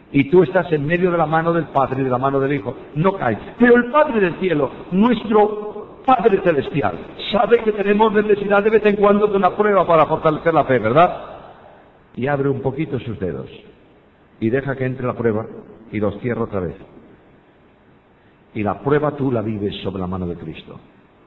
y tú estás en medio de la mano del Padre y de la mano del Hijo, no caes. Pero el Padre del cielo, nuestro Padre celestial, sabe que tenemos necesidad de vez en cuando de una prueba para fortalecer la fe, ¿verdad? Y abre un poquito sus dedos y deja que entre la prueba y los cierra otra vez. Y la prueba tú la vives sobre la mano de Cristo,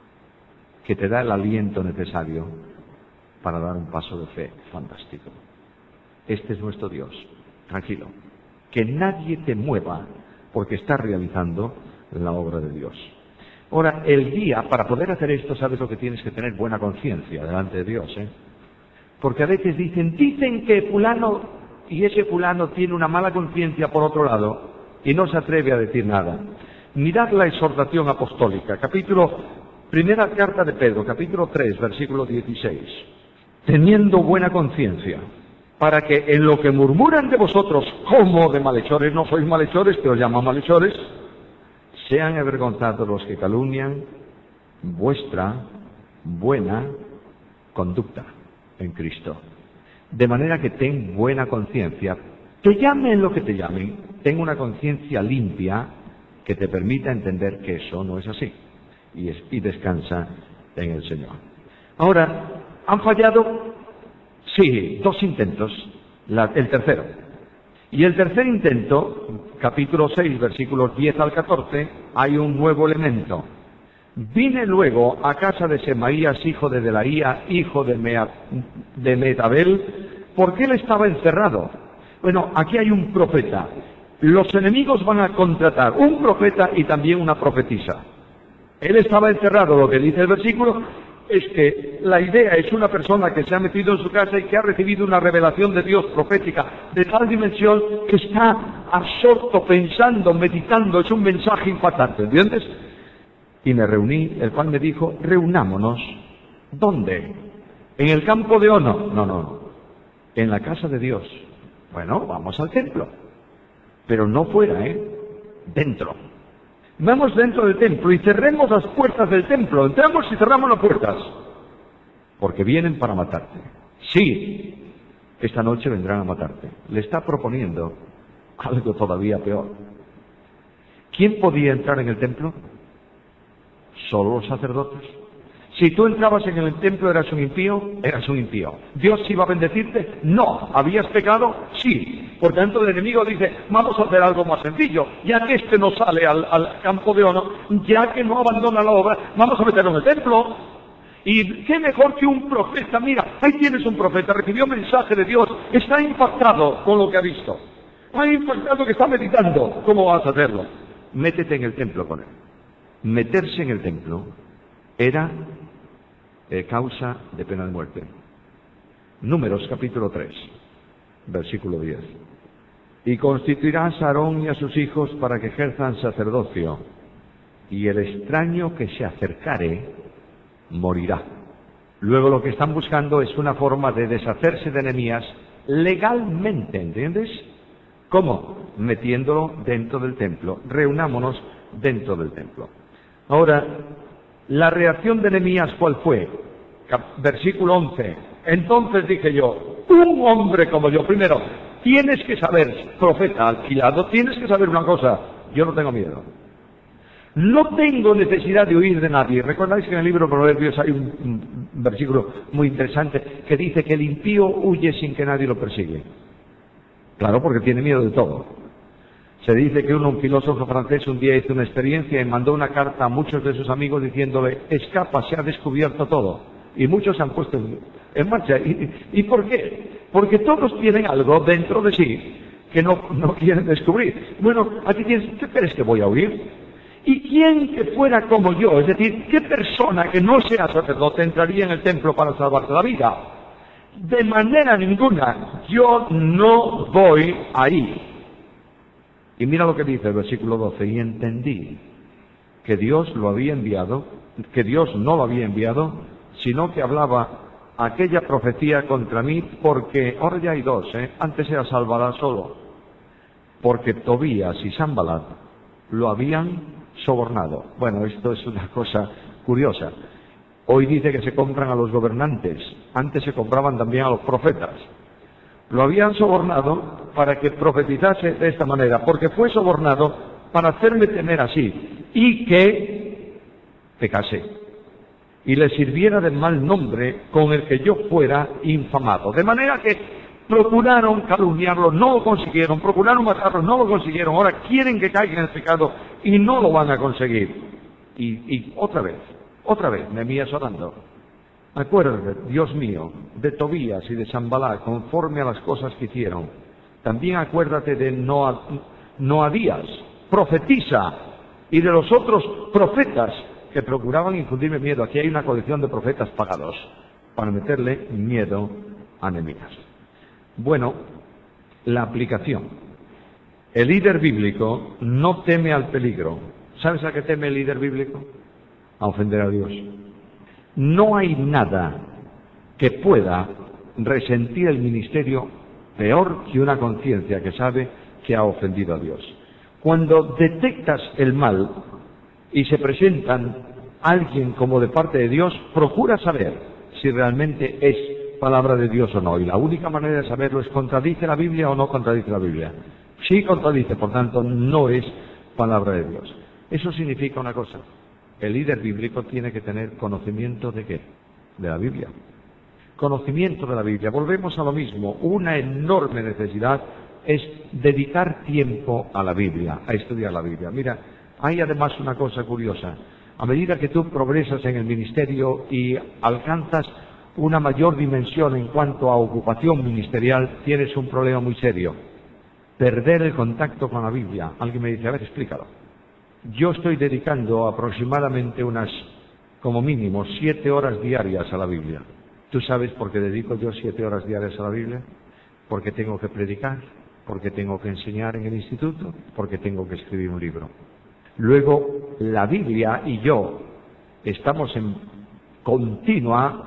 que te da el aliento necesario para dar un paso de fe fantástico. Este es nuestro Dios. Tranquilo. Que nadie te mueva porque estás realizando la obra de Dios. Ahora, el guía, para poder hacer esto, sabes lo que tienes que tener: buena conciencia delante de Dios, ¿eh? Porque a veces dicen que fulano, y ese fulano tiene una mala conciencia por otro lado, y no se atreve a decir nada. Mirad la exhortación apostólica, primera carta de Pedro, capítulo 3, versículo 16. Teniendo buena conciencia, para que en lo que murmuran de vosotros como de malhechores, no sois malhechores, que os llaman malhechores, sean avergonzados los que calumnian vuestra buena conducta en Cristo. De manera que ten buena conciencia. Te llamen lo que te llamen, ten una conciencia limpia que te permita entender que eso no es así. Y descansa en el Señor. Ahora, ¿han fallado? Sí, 2 intentos. El tercero. Y el tercer intento, capítulo 6, versículos 10 al 14, hay un nuevo elemento. Vine luego a casa de Semaías, hijo de Delaía, hijo de Mehetabel, porque él estaba encerrado. Bueno, aquí hay un profeta. Los enemigos van a contratar un profeta y también una profetisa. Él estaba encerrado. Lo que dice el versículo es que la idea es una persona que se ha metido en su casa y que ha recibido una revelación de Dios profética de tal dimensión que está absorto, pensando, meditando. Es un mensaje impactante, ¿entiendes? Y me reuní, el cual me dijo: reunámonos. ¿Dónde? ¿En el campo de Ono? No. En la casa de Dios. Bueno, vamos al templo. Pero no fuera, dentro. Vamos dentro del templo y cerremos las puertas del templo. Entramos y cerramos las puertas. Porque vienen para matarte. Sí, esta noche vendrán a matarte. Le está proponiendo algo todavía peor. ¿Quién podía entrar en el templo? Solo los sacerdotes. Si tú entrabas en el templo, ¿eras un impío? Eras un impío. ¿Dios iba a bendecirte? No. ¿Habías pecado? Sí. Por tanto, el enemigo dice: vamos a hacer algo más sencillo. Ya que este no sale al campo de Ono, ya que no abandona la obra, vamos a meterlo en el templo. Y qué mejor que un profeta. Mira, ahí tienes un profeta, recibió mensaje de Dios, está impactado con lo que ha visto. Está impactado, que está meditando. ¿Cómo vas a hacerlo? Métete en el templo con él. Meterse en el templo era causa de pena de muerte. Números capítulo 3, versículo 10. Y constituirás a Aarón y a sus hijos para que ejerzan sacerdocio, y el extraño que se acercare morirá. Luego lo que están buscando es una forma de deshacerse de Nehemías legalmente, ¿entiendes? ¿Cómo? Metiéndolo dentro del templo. Reunámonos dentro del templo. Ahora, la reacción de Nehemías, ¿cuál fue? Versículo 11. Entonces dije yo: un hombre como yo, primero, tienes que saber, profeta alquilado, tienes que saber una cosa: yo no tengo miedo. No tengo necesidad de huir de nadie. ¿Recordáis que en el libro de Proverbios hay un versículo muy interesante que dice que el impío huye sin que nadie lo persigue? Claro, porque tiene miedo de todo. Se dice que un filósofo francés un día hizo una experiencia y mandó una carta a muchos de sus amigos diciéndole: escapa, se ha descubierto todo. Y muchos se han puesto en marcha. ¿Y por qué? Porque todos tienen algo dentro de sí que no quieren descubrir. Bueno, aquí tienes: ¿qué crees que voy a huir? ¿Y quién que fuera como yo? Es decir, ¿qué persona que no sea sacerdote entraría en el templo para salvarse la vida? De manera ninguna. Yo no voy ahí. Y mira lo que dice el versículo 12: y entendí que Dios lo había enviado, que Dios no lo había enviado, sino que hablaba aquella profecía contra mí, porque, ahora ya hay dos, antes era Sanbalat solo, porque Tobías y Sanbalat lo habían sobornado. Bueno, esto es una cosa curiosa. Hoy dice que se compran a los gobernantes, antes se compraban también a los profetas. Lo habían sobornado para que profetizase de esta manera, porque fue sobornado para hacerme temer así, y que pecase, y le sirviera de mal nombre con el que yo fuera infamado. De manera que procuraron calumniarlo, no lo consiguieron, procuraron matarlo, no lo consiguieron, ahora quieren que caiga en el pecado y no lo van a conseguir. Y otra vez, Nehemías orando. Acuérdate, Dios mío, de Tobías y de Sanballat, conforme a las cosas que hicieron. También acuérdate de Noadías, profetiza, y de los otros profetas que procuraban infundirme miedo. Aquí hay una colección de profetas pagados para meterle miedo a Nehemías. Bueno, la aplicación. El líder bíblico no teme al peligro. ¿Sabes a qué teme el líder bíblico? A ofender a Dios. No hay nada que pueda resentir el ministerio peor que una conciencia que sabe que ha ofendido a Dios. Cuando detectas el mal y se presentan alguien como de parte de Dios, procura saber si realmente es palabra de Dios o no. Y la única manera de saberlo es, ¿contradice la Biblia o no contradice la Biblia? Sí contradice, por tanto, no es palabra de Dios. Eso significa una cosa. El líder bíblico tiene que tener conocimiento ¿de qué? De la Biblia. Conocimiento de la Biblia. Volvemos a lo mismo. Una enorme necesidad es dedicar tiempo a la Biblia, a estudiar la Biblia. Mira, hay además una cosa curiosa. A medida que tú progresas en el ministerio y alcanzas una mayor dimensión en cuanto a ocupación ministerial, tienes un problema muy serio. Perder el contacto con la Biblia. Alguien me dice, a ver, explícalo. Yo estoy dedicando aproximadamente como mínimo, 7 horas diarias a la Biblia. ¿Tú sabes por qué dedico yo 7 horas diarias a la Biblia? Porque tengo que predicar, porque tengo que enseñar en el instituto, porque tengo que escribir un libro. Luego, la Biblia y yo estamos en continua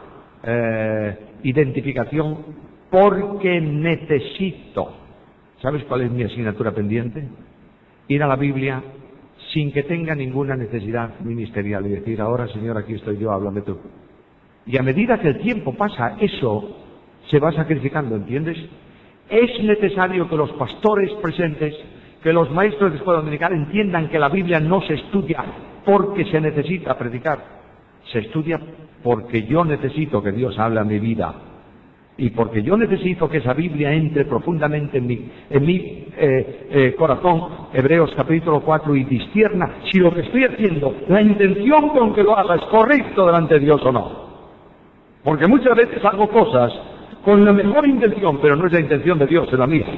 identificación porque necesito. ¿Sabes cuál es mi asignatura pendiente? Ir a la Biblia sin que tenga ninguna necesidad ministerial y decir, ahora Señor, aquí estoy yo, háblame tú. Y a medida que el tiempo pasa, eso se va sacrificando, ¿entiendes? Es necesario que los pastores presentes, que los maestros de escuela dominical entiendan que la Biblia no se estudia porque se necesita predicar, se estudia porque yo necesito que Dios hable a mi vida. Y porque yo necesito que esa Biblia entre profundamente en mi corazón, Hebreos capítulo 4, y discierna si lo que estoy haciendo, la intención con que lo haga es correcto delante de Dios o no. Porque muchas veces hago cosas con la mejor intención, pero no es la intención de Dios, es la mía.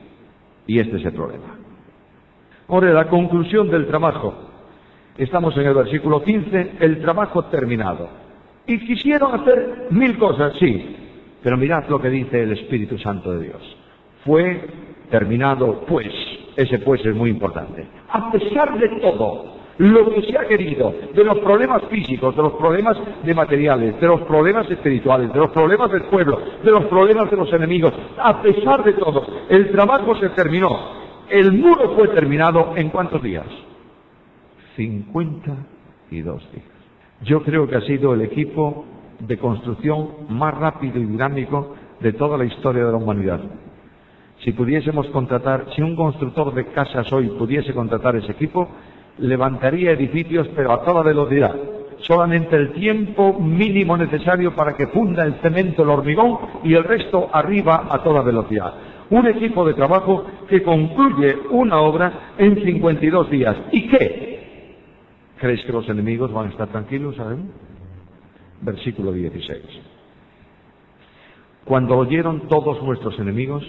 Y este es el problema. Ahora, la conclusión del trabajo. Estamos en el versículo 15, el trabajo terminado. Y quisieron hacer 1000 cosas, sí. Pero mirad lo que dice el Espíritu Santo de Dios. Fue terminado, pues. Ese pues es muy importante. A pesar de todo lo que se ha querido, de los problemas físicos, de los problemas de materiales, de los problemas espirituales, de los problemas del pueblo, de los problemas de los enemigos, a pesar de todo, el trabajo se terminó. El muro fue terminado ¿en cuántos días? 52 días. Yo creo que ha sido el equipo de construcción más rápido y dinámico de toda la historia de la humanidad. Si pudiésemos contratar, si un constructor de casas hoy pudiese contratar ese equipo, levantaría edificios pero a toda velocidad. Solamente el tiempo mínimo necesario para que funda el cemento, el hormigón y el resto arriba a toda velocidad. Un equipo de trabajo que concluye una obra en 52 días. ¿Y qué? ¿Crees que los enemigos van a estar tranquilos? ¿Sabes? Versículo 16. Cuando oyeron todos nuestros enemigos,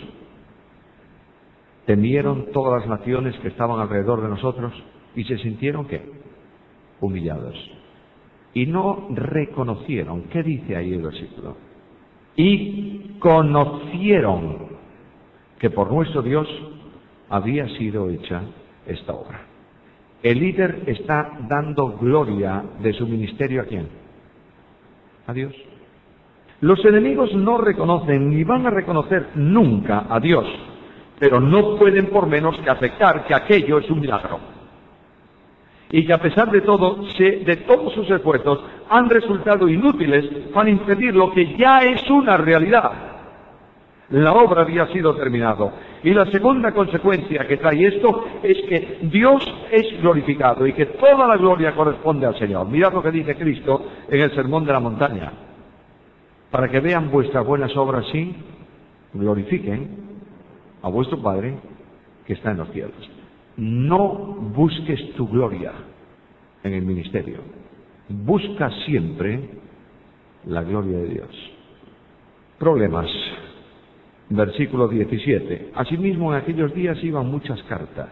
temieron todas las naciones que estaban alrededor de nosotros y se sintieron ¿qué? Humillados. Y no reconocieron. ¿Qué dice ahí el versículo? Y conocieron que por nuestro Dios había sido hecha esta obra. El líder está dando gloria de su ministerio ¿a quién? A Dios. Los enemigos no reconocen ni van a reconocer nunca a Dios, pero no pueden por menos que aceptar que aquello es un milagro. Y que a pesar de todo, de todos sus esfuerzos, han resultado inútiles para impedir lo que ya es una realidad. La obra había sido terminada. Y la segunda consecuencia que trae esto es que Dios es glorificado y que toda la gloria corresponde al Señor. Mirad lo que dice Cristo en el Sermón de la Montaña. Para que vean vuestras buenas obras y glorifiquen a vuestro Padre que está en los cielos. No busques tu gloria en el ministerio. Busca siempre la gloria de Dios. Problemas. Versículo 17. Asimismo, en aquellos días iban muchas cartas.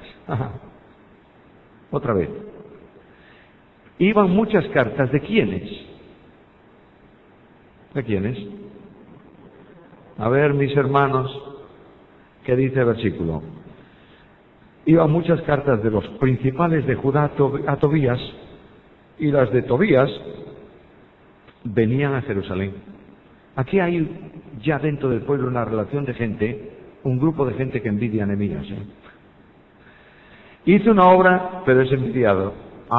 Otra vez. Iban muchas cartas. ¿De quiénes? ¿De quiénes? A ver, mis hermanos, ¿qué dice el versículo? Iban muchas cartas de los principales de Judá a Tobías, y las de Tobías venían a Jerusalén. Aquí hay ya dentro del pueblo una relación de gente, un grupo de gente que envidia a Nehemías. Hizo una obra, pero es envidiado.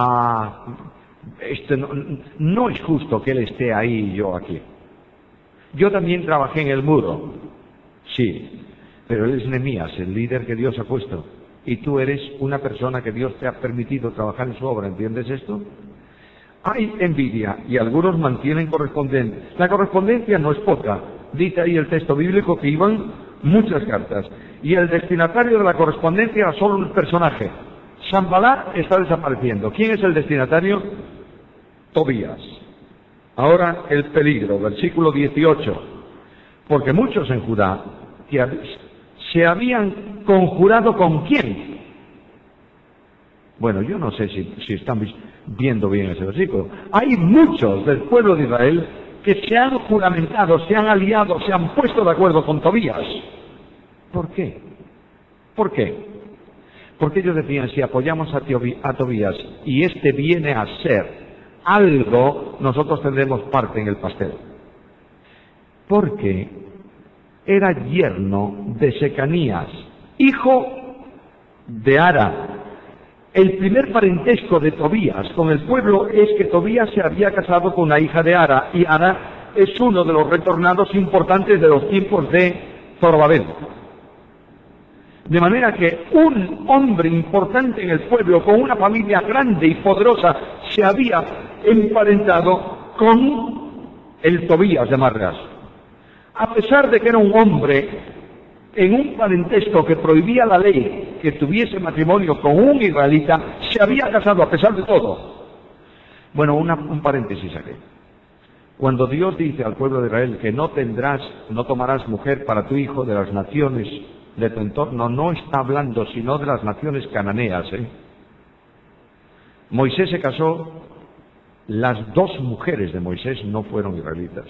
No es justo que él esté ahí y yo aquí. Yo también trabajé en el muro, sí, pero él es Nehemías, el líder que Dios ha puesto, y tú eres una persona que Dios te ha permitido trabajar en su obra, ¿entiendes esto? Hay envidia y algunos mantienen correspondencia. La correspondencia no es poca. Dice ahí el texto bíblico que iban muchas cartas. Y el destinatario de la correspondencia era solo un personaje. Sanballat está desapareciendo. ¿Quién es el destinatario? Tobías. Ahora el peligro, versículo 18. Porque muchos en Judá se habían conjurado ¿con quién? Bueno, yo no sé si están viendo bien ese versículo. Hay muchos del pueblo de Israel que se han juramentado, se han aliado, se han puesto de acuerdo con Tobías. ¿Por qué? ¿Por qué? Porque ellos decían, si apoyamos a Tobías y este viene a ser algo, nosotros tendremos parte en el pastel. Porque era yerno de Secanías, hijo de Ara. El primer parentesco de Tobías con el pueblo es que Tobías se había casado con una hija de Ara, y Ara es uno de los retornados importantes de los tiempos de Zorobabel. De manera que un hombre importante en el pueblo, con una familia grande y poderosa, se había emparentado con el Tobías de Marras. A pesar de que era un hombre en un parentesco que prohibía la ley que tuviese matrimonio con un israelita, se había casado a pesar de todo. Bueno, un paréntesis aquí. Cuando Dios dice al pueblo de Israel que no tomarás mujer para tu hijo de las naciones de tu entorno, no está hablando sino de las naciones cananeas. Moisés se casó, las dos mujeres de Moisés no fueron israelitas.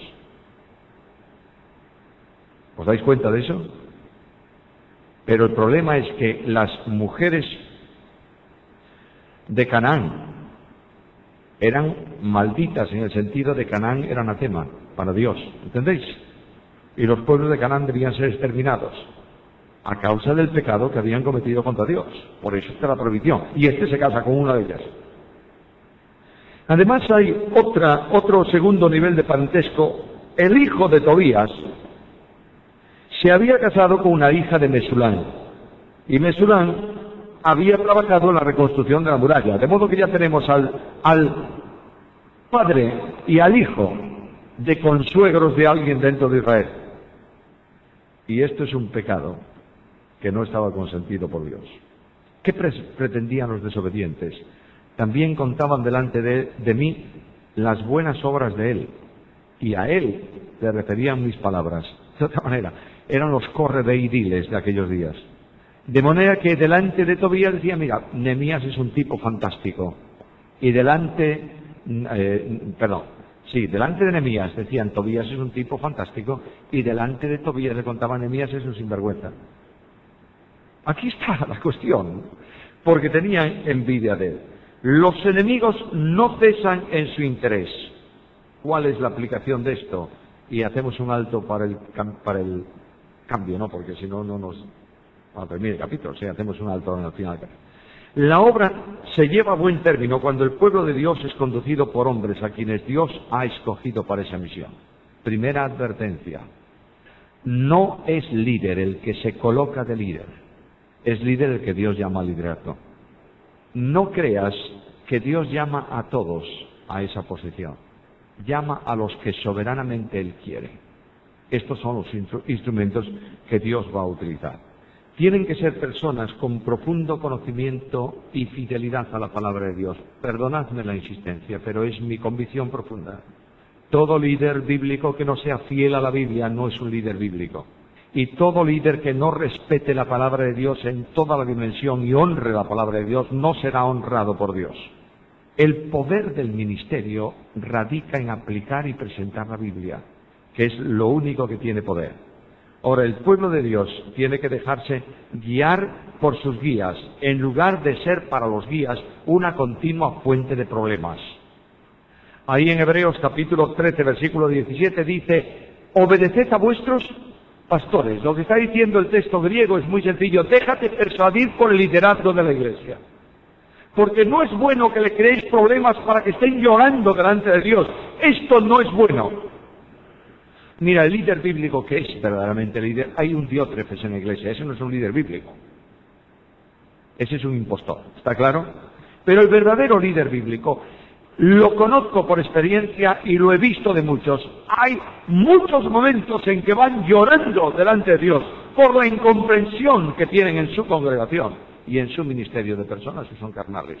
¿Os dais cuenta de eso? Pero el problema es que las mujeres de Canaán eran malditas, en el sentido de Canaán era anatema para Dios, ¿entendéis? Y los pueblos de Canaán debían ser exterminados a causa del pecado que habían cometido contra Dios. Por eso está la prohibición. Y este se casa con una de ellas. Además hay otro segundo nivel de parentesco. El hijo de Tobías se había casado con una hija de Mesulán, y Mesulán había trabajado en la reconstrucción de la muralla, de modo que ya tenemos al padre y al hijo de consuegros de alguien dentro de Israel. Y esto es un pecado que no estaba consentido por Dios. ¿Qué pretendían los desobedientes? También contaban delante de mí las buenas obras de él, y a él le referían mis palabras. De otra manera, eran los correveidiles de aquellos días. De manera que delante de Tobías decía, mira, Nehemías es un tipo fantástico. Y delante de Nehemías decían, Tobías es un tipo fantástico, y delante de Tobías le contaban, Nehemías es un sinvergüenza. Aquí está la cuestión, porque tenían envidia de él. Los enemigos no cesan en su interés. ¿Cuál es la aplicación de esto? Y hacemos un alto para el cambio, ¿no? Porque si no, no nos va a terminar el capítulo. Sí, hacemos un alto al final. La obra se lleva a buen término cuando el pueblo de Dios es conducido por hombres a quienes Dios ha escogido para esa misión. Primera advertencia. No es líder el que se coloca de líder, es líder el que Dios llama liderato. No creas que Dios llama a todos a esa posición, llama a los que soberanamente Él quiere. Estos son los instrumentos que Dios va a utilizar. Tienen que ser personas con profundo conocimiento y fidelidad a la palabra de Dios. Perdonadme la insistencia, pero es mi convicción profunda. Todo líder bíblico que no sea fiel a la Biblia no es un líder bíblico. Y todo líder que no respete la palabra de Dios en toda la dimensión y honre la palabra de Dios no será honrado por Dios. El poder del ministerio radica en aplicar y presentar la Biblia, que es lo único que tiene poder. Ahora, el pueblo de Dios tiene que dejarse guiar por sus guías, en lugar de ser para los guías una continua fuente de problemas. Ahí en Hebreos capítulo 13, versículo 17 dice, obedeced a vuestros pastores. Lo que está diciendo el texto griego es muy sencillo, déjate persuadir por el liderazgo de la iglesia. Porque no es bueno que le creéis problemas para que estén llorando delante de Dios. Esto no es bueno. Mira, el líder bíblico que es verdaderamente líder, hay un Diótrefes en la iglesia, ese no es un líder bíblico. Ese es un impostor, ¿está claro? Pero el verdadero líder bíblico, lo conozco por experiencia y lo he visto de muchos. Hay muchos momentos en que van llorando delante de Dios por la incomprensión que tienen en su congregación y en su ministerio de personas que son carnales.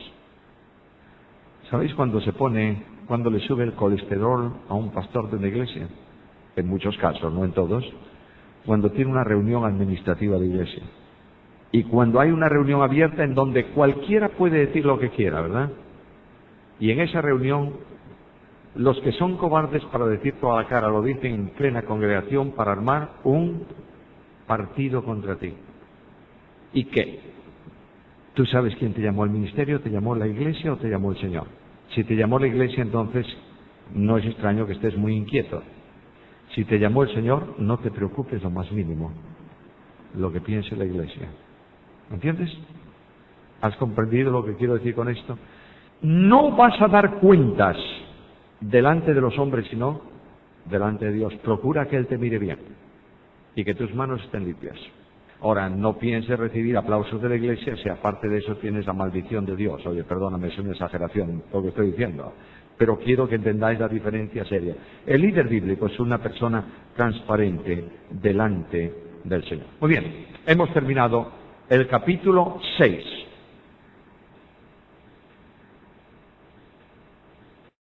¿Sabéis cuando le sube el colesterol a un pastor de una iglesia? En muchos casos, no en todos, cuando tiene una reunión administrativa de iglesia. Y cuando hay una reunión abierta en donde cualquiera puede decir lo que quiera, ¿verdad? Y en esa reunión, los que son cobardes para decir toda la cara lo dicen en plena congregación para armar un partido contra ti. ¿Y qué? ¿Tú sabes quién te llamó al ministerio? ¿Te llamó la iglesia o te llamó el Señor? Si te llamó la iglesia, entonces no es extraño que estés muy inquieto. Si te llamó el Señor, no te preocupes lo más mínimo lo que piense la iglesia. ¿Entiendes? ¿Has comprendido lo que quiero decir con esto? No vas a dar cuentas delante de los hombres, sino delante de Dios. Procura que Él te mire bien y que tus manos estén limpias. Ahora, no pienses recibir aplausos de la iglesia si aparte de eso tienes la maldición de Dios. Oye, perdóname, es una exageración lo que estoy diciendo. Pero quiero que entendáis la diferencia seria. El líder bíblico es una persona transparente delante del Señor. Muy bien, hemos terminado el capítulo 6.